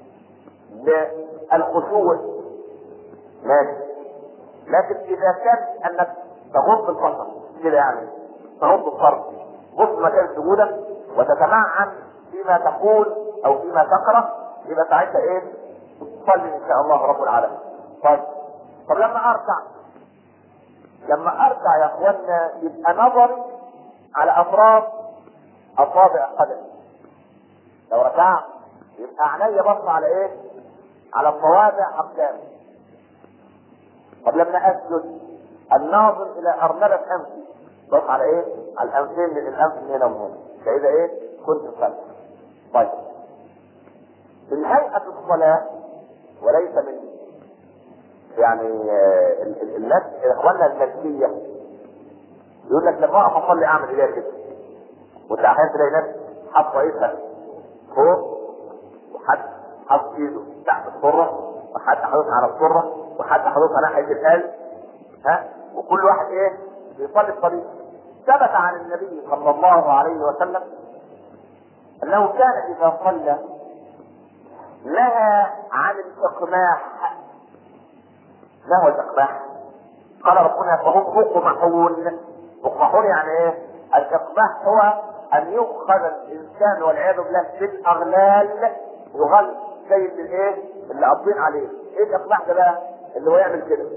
للخشوع ماشي، لكن اذا كان انك تغض البصر كده يعني تغض الطرف بص مكان سجودك وتتمعن فيما تقول او فيما تقرا يبقى ساعتها ايه؟ تصلي ان شاء الله رب العالمين. طيب طب لما اركع لما اركع يا اخوانا يبقى نظري على اطراف اصابع قدمي. لو ركعت يبقى عينيا بص على ايه؟ على الصوابع اقدامي. طب لما اسجد الناظر الى ارنبة انفي بص على ايه؟ على الانفين من الانف من هنا ومن هنا. فاذا ايه؟ كنت صلي. طيب من هيئة الصلاة وليس من يعني الناس اخواننا الملكية يقول لك لما اقف اصلي اعمل ايه كده؟ وانت احيانا تلاقي ناس حاطه ايدها فوق وحد حاطط ايده تحت السره وحد حاططها على السره وحد حاططها ناحيه القلب ها وكل واحد ايه بيصلي الطريق. ثبت عن النبي صلى الله عليه وسلم انه كان اذا صلى نهى عن الاقماح. ما هو الاقماح؟ قال ربنا فهم مقمحون. مقمحون يعني ايه؟ الاقماح هو ان يؤخذ الانسان والعياذ بالله بالاغلال يغل زي اللي ايه؟ اللي قابضين عليه. ايه الاقماح ده بقى؟ اللي هو يعمل كده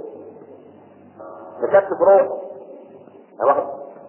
مكتب روح واخد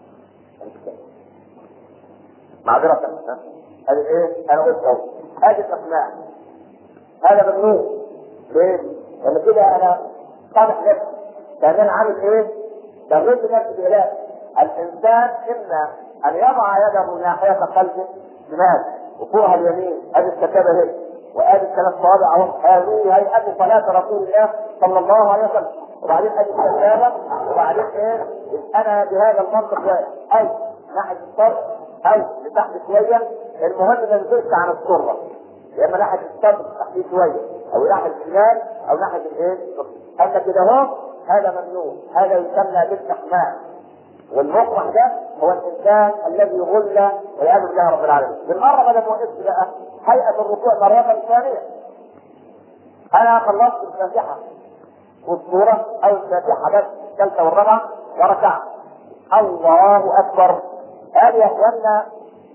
معذرة ها هذه ايه؟ انا قلت اهو هذه الاقماح هذا ممنوع. ليه؟ لان كده انا صالح نفسي لان انا عامل ايه؟ تغيير نفسي بإله. الانسان اما ان يضع يده ناحية قلبه شمال وفوقها اليمين ادي السكابة هنا وادي الثلاث صوابع اهو هذه هيئة صلاة رسول الله صلى الله عليه وسلم. وبعدين ادي السكابة وبعدين ايه؟ انا بهذا المنطق واحد او ناحية الصدر او لتحت شوية. المهم ما ينزلش عن السرة يا اما ناحية الصدر تحتيه شوية او ناحية الشمال او ناحية الايه؟ اما كده اهو هذا ممنوع. هذا يسمى بالاقماع. والمقمح ده هو الانسان الذي غل والعياذ بالله رب العالمين. بالمره ما نوقفش بقى هيئه الركوع مره ثانيه. انا خلصت الفاتحه والسوره او الفاتحه بس الثالثه والرابعه وركعت الله اكبر. هذه يا اخوانا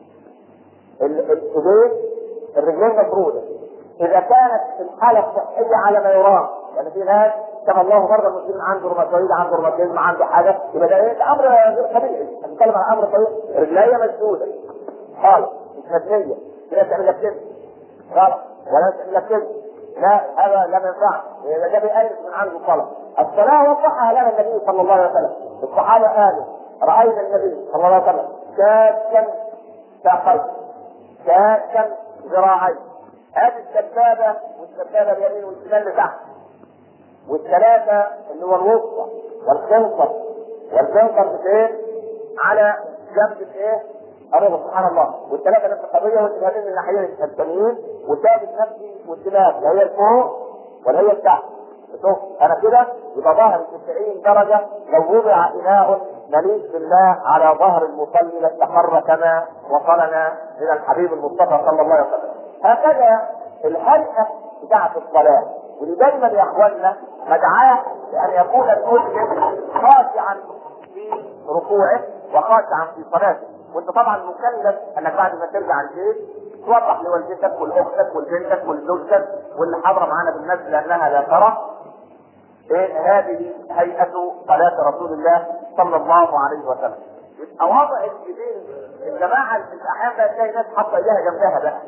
الايدين الرجلين مفروده اذا كانت الحاله الصحيه على ما يرام. يعني في ناس شاف الله مرضى المسلمين عنده روماتويد، عنده روماتيزم، عنده حاجه، يبقى ده ايه؟ ده امر غير طبيعي. هنتكلم عن امر طبيعي. رجليه مسدوده خالص مش مبنيه، كده تعمل لك كده غلط ولا تعمل لك كده، لا هذا لا ينفع، ده بيقلل من عنده الصلاه. الصلاه وضحها لنا النبي صلى الله عليه وسلم. الصحابه قالوا راينا النبي صلى الله عليه وسلم شاكا ساقيه شاكا ذراعيه، هذه السبابه والسبابه اليمين والشمال لتحت، والثلاثه اللي هو الوسطى والخنصر والخنصر بايه؟ على جنب الايه؟ الرجل سبحان الله، والثلاثه الانتقابيه والشمالين من الناحيتين الثانيين، وثابت نفسي والدماغ لا هي الفوق ولا هي التحت. شوف انا كده يبقى ظهر تسعين درجه، لو وضع اناء مليء بالله على ظهر المصلي لاستقر كما وصلنا من الحبيب المصطفى صلى الله عليه وسلم. هكذا الهيئه بتاعت الصلاه، ودي دايما يا اخواننا مدعاه لان يكون المسلم خاشعا في ركوعه وخاشعا في صلاته. وانت طبعا مكلف انك بعد ما ترجع البيت توضح لوالدتك ولاختك ولبنتك ولزوجتك واللي حاضره معانا بالناس لانها لا ترى ايه هذه هيئه صلاه رسول الله صلى الله عليه وسلم. يبقى وضع الايدين الجماعه في الاحيان بقى تلاقي ناس حاطه ايديها جنبها بقى.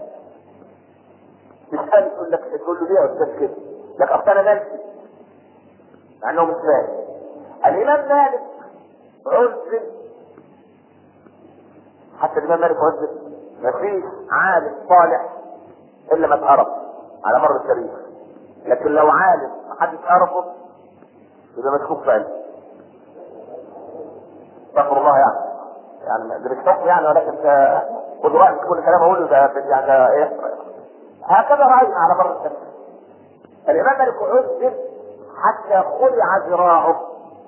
تسال تقول لك تقول له ليه يا استاذ كده؟ لك اصل انا مالكي مع انه مش فاهم. الامام مالك عزل، حتى الامام مالك عزل مفيش عالم صالح الا ما اتقرب على مر التاريخ، لكن لو عالم محدش قربه يبقى مشكوك في علمه. استغفر الله يعني يعني ده مش حكم يعني، ولكن خد رايك كل كلام اقوله ده يعني ده ايه؟ هكذا راينا على مر التاريخ. الامام مالك عزل حتى خلع ذراعه،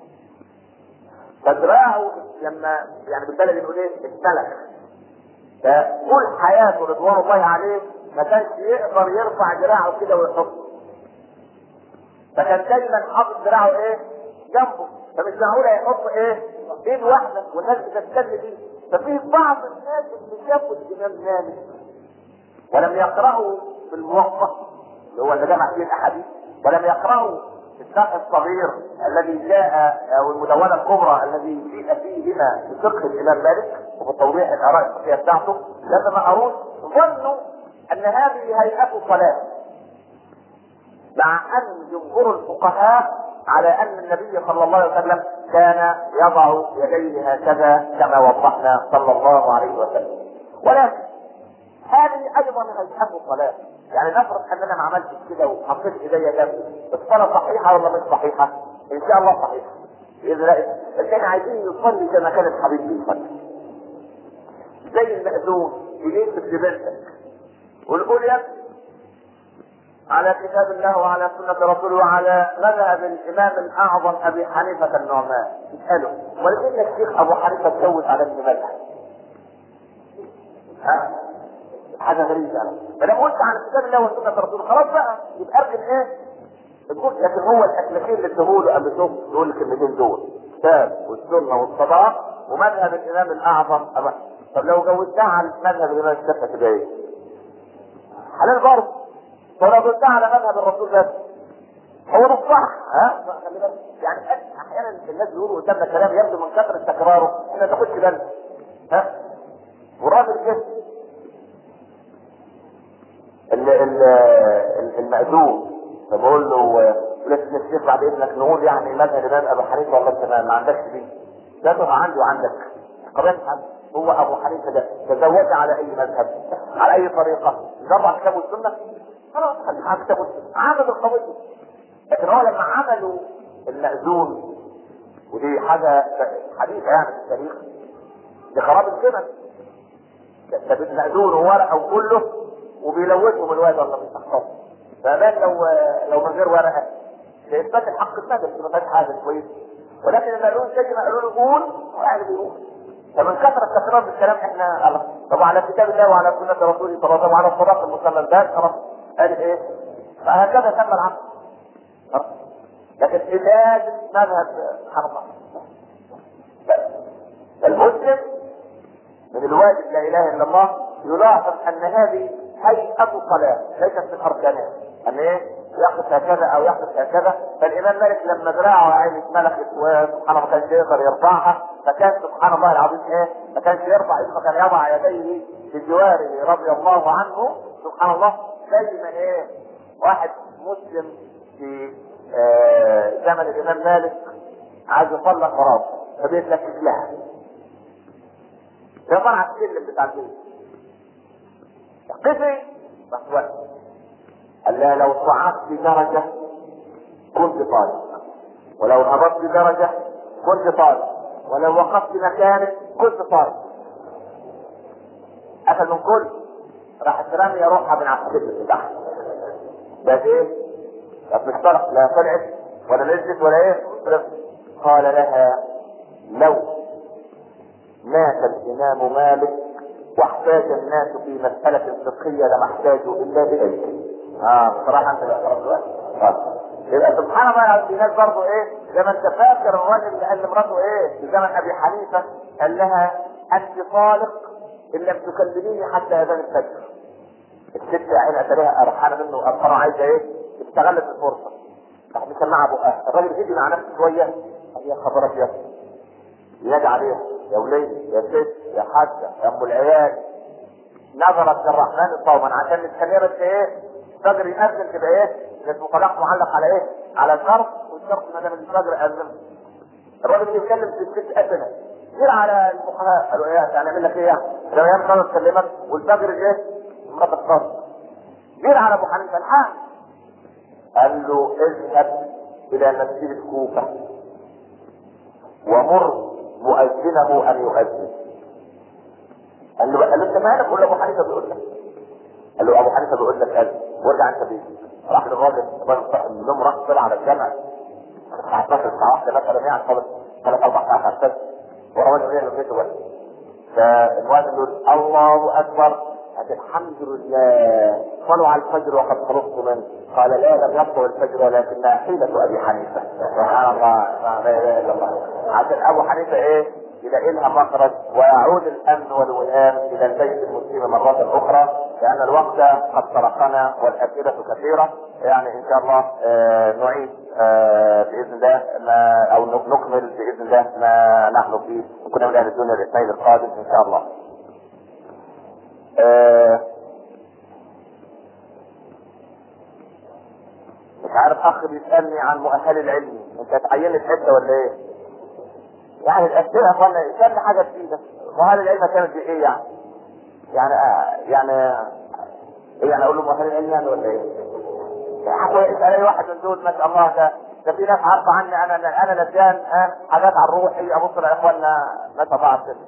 فذراعه لما يعني بالبلد يقول ايه؟ اتسلخ. فطول حياته رضوان الله عليه ما كانش يقدر يرفع ذراعه كده ويحطه، فكان دايما حاطط ذراعه ايه؟ جنبه، فمش معقول يحط ايه؟ ايد واحده والناس بتستنى دي. ففي بعض الناس اللي شافوا الامام مالك ولم يقرأوا في الموقف اللي هو اللي جمع فيه الاحاديث، ولم يقرأوا في الشرح الصغير الذي جاء او المدونه الكبرى الذي جيء فيه بما في فقه الامام مالك وفي توضيح الاراء الفقهيه بتاعته، لما ما قروش ظنوا ان هذه هيئه صلاه، مع ان جمهور الفقهاء على ان النبي صلى الله عليه وسلم كان يضع يديه هكذا كما وضحنا صلى الله عليه وسلم. ولكن هذه ايضا هيئه الصلاه، يعني نفرض ان انا ما عملتش كده وحطيت ايديا جنبي، الصلاه صحيحه ولا مش صحيحه؟ ان شاء الله صحيحه باذن الله. بس احنا عايزين نصلي كما كان الحبيب بيصلي، زي المأذون يجيب في بنتك ونقول يا على كتاب الله وعلى سنة رسوله وعلى مذهب الإمام الأعظم أبي حنيفة النعمان. اسأله ولكن الشيخ أبو حنيفة تجوز على ابن مذهب؟ ها؟ حاجة غريبة يعني. فلما قلت على كتاب الله وسنة رسوله خلاص بقى يبقى اركن ايه؟ الجزء. لكن هو الأكلتين اللي ادهوله قبل شوف دول الكلمتين دول الكتاب والسنة والصلاة ومذهب الإمام الأعظم أبا. طب لو جوزتها على مذهب الإمام الشافعي تبقى ايه؟ حلال برضه. ولو جوزتها على مذهب الرسول بس هو ده الصح. ها؟ خلي بالك يعني احيانا الناس بيقولوا قدامنا كلام يبدو من كثرة تكراره احنا ما تاخدش بالنا. ها؟ وراجل كده المأذون فبقول له لسه الشيخ بعد اذنك نقول يعني مذهب الامام ابو حنيفه ولا انت ما عندكش دي؟ لا تبقى عندي وعندك قضيه عندي. هو ابو حنيفه ده تزوج على اي مذهب؟ على اي طريقه؟ جرب كتاب السنه؟ خلاص خليك على كتاب السنه. عمل القضيه. لكن هو لما عملوا المأذون ودي حاجه حديثه يعني في التاريخ دي خراب السنن. ده المأذون وورقه وكله وبيلوثهم الواد ولا بيسخطهم. فمان لو لو من غير ورقه لإثبات الحق النادر ما فيهاش حاجه كويس. ولكن لما قالوا زي ما قالوا له قول واحد بيقول. فمن كثره التكرار بالكلام احنا الله طبعا على كتاب الله وعلى سنه رسوله صلى الله عليه وسلم وعلى الصراط المسلمات خلاص قال ايه؟ فهكذا تم العقل. لكن إزاز مذهب سبحان الله. المسلم من الواجب لا اله الا الله يلاحظ ان هذه هيئة صلاة ليست من اركانها. ان ايه؟ يقف هكذا او يقف هكذا. فالامام مالك لما ذراعه عين اتملكت وسبحان الله ما كانش يقدر يرفعها، فكان سبحان الله العظيم ايه ما كانش يرفع ايده، كان يضع يديه بجواره رضي الله عنه سبحان الله. زي ما ايه واحد مسلم في آه زمن الامام مالك عايز يطلق مراته فبيتلكك لها يا طلع السلم بتاع البيت قفي بس وقت قال لها لو صعدت درجة كنت طالب، ولو هبطت درجة كنت طالب، ولو وقفت مكانك كنت طالب. أخذ من كل راح ترمي روحها من على السلم بتاعها. ده ايه؟ طب مش طرف لا طلعت ولا نزلت ولا ايه؟ قال لها لو مات الإمام مالك واحتاج الناس في مسألة فقهية لما احتاجوا إلا إليك. اه بصراحة أنت لا يبقى سبحان الله في ناس برضه إيه زي ما أنت فاكر الراجل اللي قال لمراته إيه في زمن أبي حنيفة قال لها أنت طالق إن لم تكلميني حتى أذان الفجر. الست يا عيني أتاريها قرحانة منه وقرحانة عايزة إيه استغلت الفرصة راح مسمعها بقها. الراجل هدي مع نفسه شوية قال يا خبر أبيض ينادي عليها يا ولي يا ست يا حاجة يا ام العيال. نظرت للرحمن صوما عشان مستنيه بس ايه الفجر يأذن تبقى ايه اسمه طلاق معلق على ايه على الشرط، والشرط ما دام الفجر أذن. الراجل بيتكلم في الست أذنة غير على الفقهاء قالوا ايه يعني اعمل لك ايه يعني لو ايام كانت تكلمك والفجر ايه مرات الصرف غير على ابو حنيفه الحال. قال له اذهب الى مسجد الكوفه ومر مؤذنه ان يؤذن. قال له قال له انت مالك؟ قول له ابو حنيفه بيقول لك. قال له ابو حنيفه بيقول لك قال وارجع انت بيتك. راح للراجل الراجل صاحب النوم راح طلع على الجامع الساعه اتناشر الساعه واحده مثلا يعني خلص ثلاث اربع ساعات حتى ورا وجهه غير البيت بس. فالمؤذن يقول الله اكبر الحمد لله صلوا على الفجر وقد خلصت منه. قال لا لم يطلع الفجر ولكنها حيلة ابي حنيفه. سبحان الله لا اله الا الله. عشان ابو حنيفه ايه يلاقي لها مخرج ويعود الامن والوئام الى البيت المسلم مرة اخرى لان الوقت قد سرقنا والاسئلة كثيرة. يعني ان شاء الله آه نعيد آه باذن الله ما او نكمل باذن الله ما نحن فيه وكنا من اهل الدنيا الاثنين القادم ان شاء الله. آه مش عارف اخ بيسالني عن مؤهل العلمي انت اتعينت حته ولا ايه؟ يعني الاسئله يا اخوانا يسالني حاجه جديده. مؤهل العلم كانت ايه يعني؟ يعني آه يعني ايه يعني اقول له مؤهل العلم يعني ولا ايه؟ يعني اسال اي واحد من دول ما شاء الله ده ده في ناس عارفه عني انا انا نسيان آه حاجات عن روحي ابص يا اخوانا ما شاء الله على السن.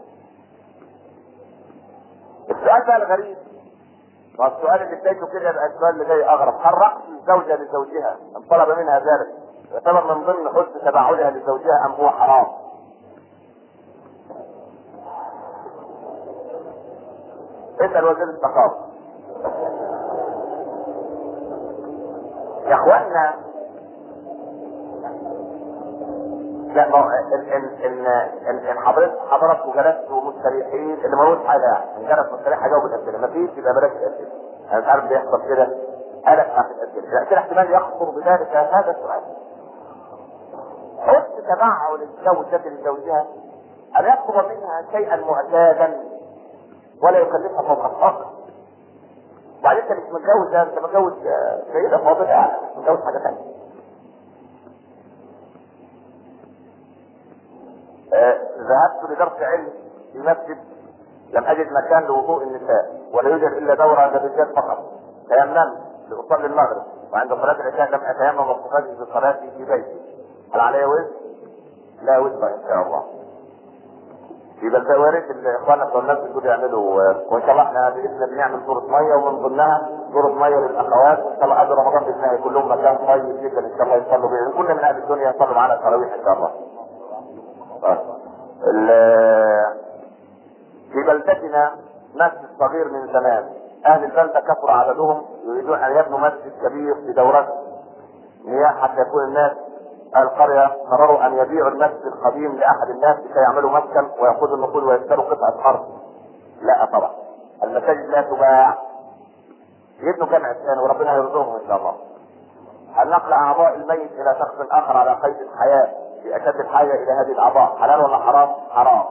السؤال بقى الغريب والسؤال اللي بدايته كده يبقى السؤال اللي جاي اغرب. هل رقص الزوجه لزوجها ان طلب منها ذلك يعتبر من ضمن حسن تباعدها لزوجها ام هو حرام؟ اسال وزير الثقافه. يا اخوانا لا ما ان ان ان ان حضرتك حضرتك وجلستوا مستريحين اللي ما هوش حاجه يعني جلس مستريح جاوب الاسئله ما فيش يبقى بلاش الاسئله. انا مش عارف بيحصل كده قلق في الاسئله. الاسئله احتمال يخطر بذلك هذا السؤال. حسن تبعه للزوجة لزوجها ان يطلب منها شيئا معتادا ولا يكلفها فوق الطاقه. وبعدين انت مش متجوز انت متجوز سيده فاضله يعني متجوز حاجه ثانيه. آه ذهبت لدرس علم في مسجد لم اجد مكان لوضوء النساء ولا يوجد الا دوره للرجال فقط. تيممت لاصلي المغرب وعند صلاه العشاء لم اتيمم واستفاد بصلاتي في بيتي. هل علي وزر؟ لا وزر ان شاء الله. يبقى ده وارد الاخوان بتوع الناس دول يعملوا وان شاء الله احنا باذن الله بنعمل دورة ميه ومن ضمنها دورة ميه للاخوات وان شاء الله قبل رمضان باذن الله كلهم مكان طيب جدا ان شاء الله يصلوا بيه. كل من اهل الدنيا يصلوا معانا التراويح ان شاء الله. في بلدتنا مسجد صغير من زمان اهل البلده كثر عددهم يريدون ان يبنوا مسجد كبير بدورات مياه حتى يكون الناس القريه قرروا ان يبيعوا المسجد القديم لاحد الناس لكي يعملوا مسكن وياخذوا النقود ويشتروا قطعه ارض. لا طبعا المساجد لا تباع. يبنوا جامع ثاني وربنا يرزقهم ان شاء الله. هل نقل اعضاء الميت الى شخص اخر على قيد الحياه في اشد الحاجه الى هذه الاعضاء حلال ولا حرام؟ حرام.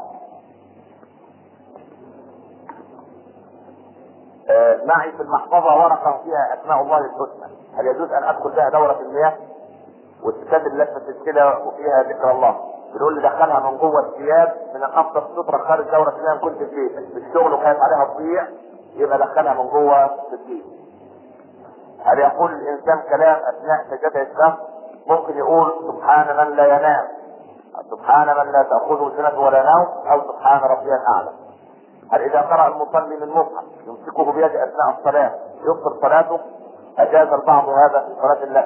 آه معي في المحفظه ورقه فيها اسماء الله الحسنى، هل يجوز ان ادخل بها دوره المياه؟ والستات اللي لابسه كده وفيها ذكر الله، بنقول لي دخلها من جوه الثياب، من الافضل ستره خارج دوره المياه. كنت في بيتك في الشغل وخايف عليها تضيع، يبقى دخلها من جوه في الجيب. هل يقول الانسان كلام اثناء سجده الشهر؟ ممكن يقول سبحان من لا ينام، سبحان من لا تاخذه سنه ولا نوم، او سبحان ربي الاعلى. هل اذا قرأ المصلي من مصحف يمسكه بيده اثناء الصلاه يبطل صلاته؟ اجاز البعض هذا في صلاه الليل.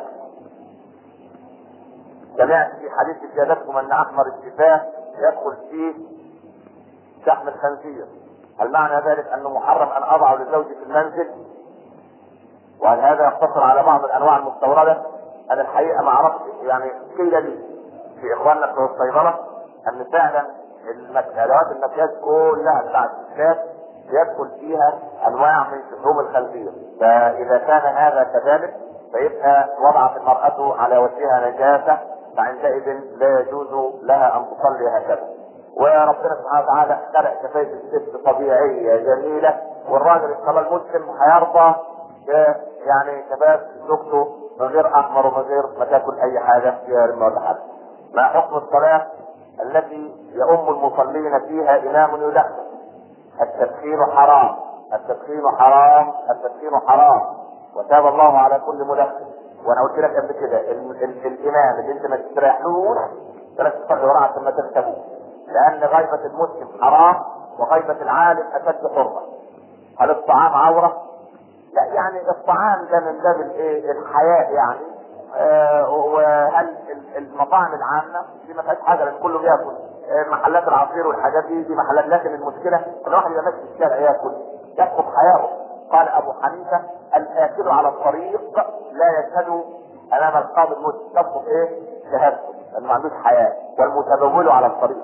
سمعت في حديث سيادتكم ان احمر الشفاه يدخل فيه شحم الخنزير، هل معنى ذلك انه محرم ان اضعه لزوجي في المنزل؟ وهل هذا يقتصر على بعض الانواع المستورده؟ انا الحقيقه ما عرفت، يعني قيل لي في اخواننا في الصيدله ان فعلا ادوات المكياج كلها بتاعت الستات يدخل فيها انواع من شحوم الخنزير، فاذا كان هذا كذلك فيبقى وضعت المراه على وجهها نجاسه، فعندئذ لا يجوز لها ان تصلي هكذا. وربنا سبحانه وتعالى خلق كفايه الست طبيعيه جميله، والراجل الصلاه المسلم هيرضى يعني شباب زوجته من غير احمر ومن غير ما تاكل اي حاجه فيها رمه ولا حاجه. ما حكم الصلاه التي يؤم المصلين فيها امام يدخن؟ التدخين حرام، التدخين حرام، التدخين حرام، وتاب الله على كل مدخن. وانا قلت لك قبل كده ال- ال- الامام اللي انت ما تستريحوش بلاش تصلي وراه عشان ما تغتابوه، لان غيبه المسلم حرام وغيبه العالم اشد حرمه. هل الطعام عوره؟ لا، يعني الطعام ده من باب الايه الحياء يعني. آه وهل المطاعم العامه دي ما فيهاش حاجه لان كله بياكل، آه محلات العصير والحاجات دي دي محلات، لكن المشكله ان الواحد يبقى ماشي في الشارع ياكل يسقط حياؤه. قال ابو حنيفه الاكل على الطريق لا يشهد امام القاضي المسلم، تسقط ايه؟ شهادته لانه ما عندوش حياء، والمتبول على الطريق.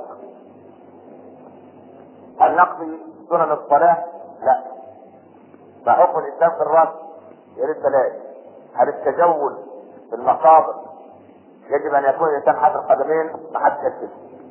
هل نقضي سنن الصلاه؟ لا. ما حكم الاسلام في الرأس؟ يا ريت بلاش. هل التجول في المقابر يجب ان يكون الانسان حاطط القدمين؟ ما حدش يكتب.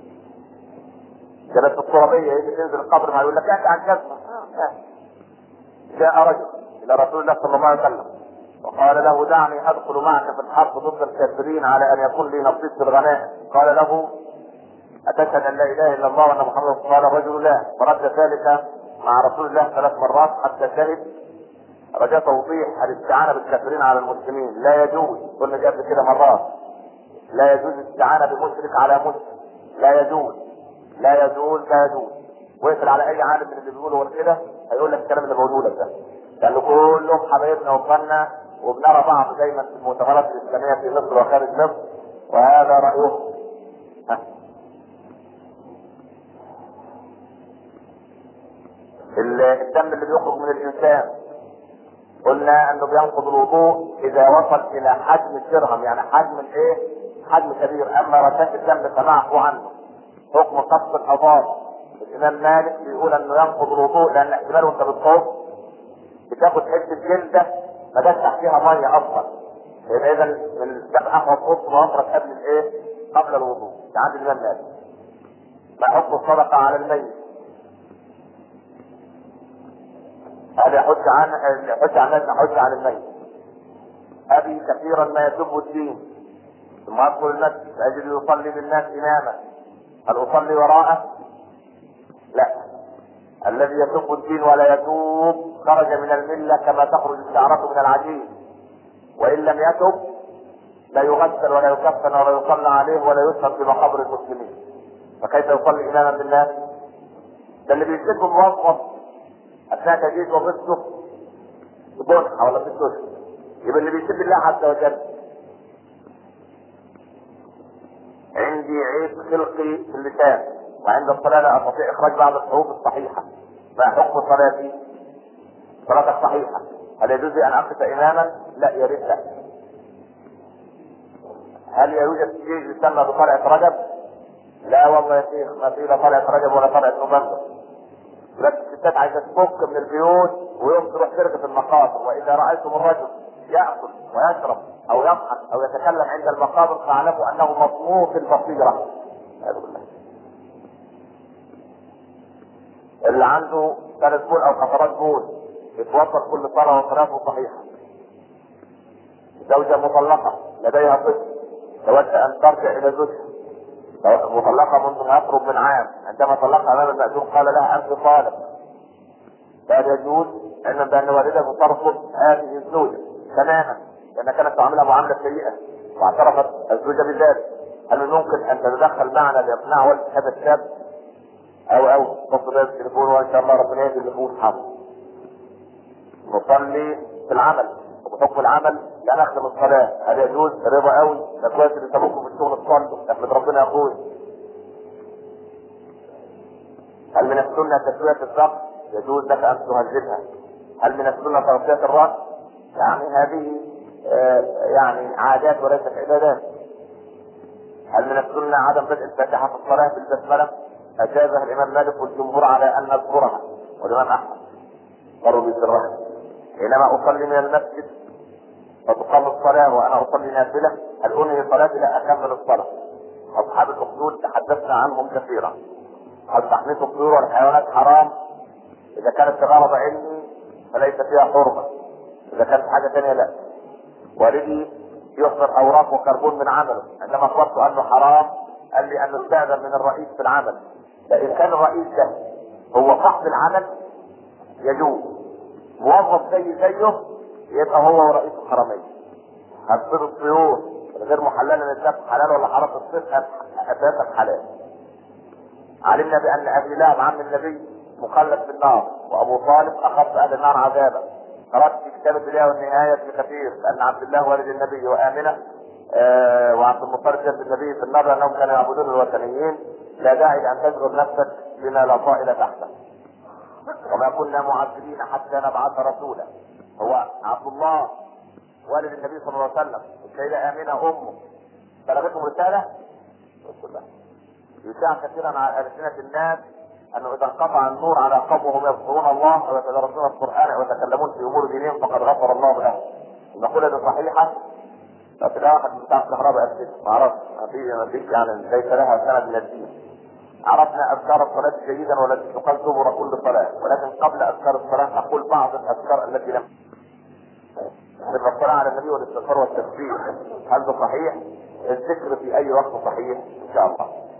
جلسة الترابية يجي تنزل القبر ما يقول لك انت عن جزمة. جاء رجل الى رسول الله صلى الله عليه وسلم وقال له دعني ادخل معك في الحرب ضد الكافرين على ان يكون لي نصيب في الغنائم. قال له اتشهد ان لا اله الا الله وان محمدا رسول الله؟ قال الرجل لا، فرد ذلك مع رسول الله ثلاث مرات حتى شهد. رجاء توضيح الاستعانة بالكافرين على المسلمين لا يجوز، قلنا دي قبل كده مرات، لا يجوز الاستعانة بمشرك على مسلم، لا يجوز لا يجوز لا يجوز. واقفل على اي عالم من اللي بيقولوا كده هيقول لك الكلام اللي بقوله لك ده، لان كلهم حبايبنا واخواننا وبنرى بعض دايما في المؤتمرات الاسلاميه في مصر وخارج مصر، وهذا رايهم. الدم اللي بيخرج من الانسان قلنا انه بينقض الوضوء اذا وصل الى حجم الدرهم، يعني حجم الايه؟ حجم كبير. اما رشاش الدم فمعفو عنه. حكم قص الاظافر، الامام مالك بيقول انه ينقض الوضوء لان احتمال وانت بتطوف بتاخد حته جلده ما تفتح فيها ميه اصلا، يبقى اذا الذبح والقص مفرط قبل الايه؟ قبل الوضوء. ده عند الامام مالك. ما حكم الصدقه على الميت؟ هذا يحج عن يحج عن يحج عن الميت. ابي كثيرا ما يسب الدين ثم ادخل المسجد اجد يصلي بالناس اماما، هل اصلي وراءه؟ لا. الذي يسب الدين ولا يتوب خرج من المله كما تخرج الشعره من العجين، وان لم يتب لا يغسل ولا يكفن ولا يصلى عليه ولا يسهر في مقابر المسلمين، فكيف يصلي اماما بالناس؟ ده اللي بيسب موظف اثناء تجهيز وظيفته بجنحه ولا في الدش، يبقى اللي بيسب الله عز وجل. عندي عيب خلقي في اللسان وعند الصلاه لا استطيع اخراج بعض الحروف الصحيحه، ما حكم صلاتي؟ صلاتك صحيحه، هل يجوز ان اقف اماما؟ لا يا ريت لا. هل يوجد شيء يسمى بطلعه رجب؟ لا والله يا شيخ، ما في لا طلعه رجب ولا طلعه نوفمبر. بس الستات عايزه تفك من البيوت ويوم تروح ترقد في المقابر، واذا رايتم الرجل ياكل ويشرب او يضحك او يتكلم عند المقابر فاعلموا انه مطموس البصيره. اللي عنده ثلاث بول او قطرات بول يتوضا كل صلاه وصلاته صحيحه. زوجه مطلقه لديها طفل تود ان ترجع الى زوجها مطلقه منذ ما يقرب من عام، عندما طلقها امام المأذون قال لها انت طالق، لا يجوز علما بان والدته ترفض هذه الزوجه تماما لان كانت تعاملها معامله سيئه واعترفت الزوجه بذلك. هل من ممكن ان تتدخل معنا لاقناع والد هذا الشاب؟ او او تصل بها بالتليفون وان شاء الله ربنا يهدي النفوس حاضر. نصلي في العمل وبحكم العمل لا نخدم الصلاه، هل يجوز؟ رضا قوي، ده كويس اللي سابقكم في الشغل تصلوا، احمد ربنا يا اخوي. هل من السنه تسويه الضغط؟ يجوز لك ان تهذبها. هل من السنه تغطيه الراس؟ يعني هذه آه يعني عادات وليست عبادات. هل من السنه عدم بدء الفاتحه في الصلاه بالبسمله؟ اجازها الامام مالك والجمهور على ان نذكرها، والامام احمد قالوا بسرها. حينما اصلي من المسجد فتقام الصلاه وانا اصلي نافله، هل انهي صلاتي؟ لا اكمل الصلاه. اصحاب الاصول تحدثنا عنهم كثيرا. هل تحميل الطيور والحيوانات حرام؟ اذا كانت بغرض علمي فليس فيها حرمه، اذا كانت حاجه ثانيه لا. والدي يحضر اوراق وكربون من عمله، عندما اخبرت انه حرام قال لي ان استاذن من الرئيس في العمل. فان كان الرئيس ده هو صاحب العمل يجوز، موظف زي زيه يبقى هو ورئيس الحرمين. هتصير الطيور غير محلله للذبح حلال ولا حرام؟ الصيد اساسا حلال. علمنا بان ابي لهب عم النبي مخلد في النار، وابو طالب اخف اهل النار عذابا. قرات في كتاب البدايه والنهايه ابن كثير ان عبد الله والد النبي وامنه آه وعبد المطلب جد النبي في النار انهم كانوا يعبدون الوثنيين. لا داعي لان تشغل نفسك بما لا طائل تحته. وما كنا معذبين حتى نبعث رسولا. هو عبد الله والد النبي صلى الله عليه وسلم السيده امنه امه بلغتهم رساله؟ يشاع كثيرا على ألسنة الناس انه اذا انقطع النور على قوم وهم يذكرون الله ويتدرسون القران ويتكلمون في امور دينهم فقد غفر الله له. المقوله دي صحيحه؟ لكن لا واحد بتاع الكهرباء اسئله ما اعرفش، ما في ما فيش يعني ليس لها سند من الدين. عرفنا اذكار الصلاه جيدا والتي تقال دبر كل صلاه، ولكن قبل اذكار الصلاه اقول بعض الاذكار التي لم من الصلاه على النبي والاستغفار والتسبيح. هل ده صحيح؟ الذكر في اي وقت صحيح ان شاء الله.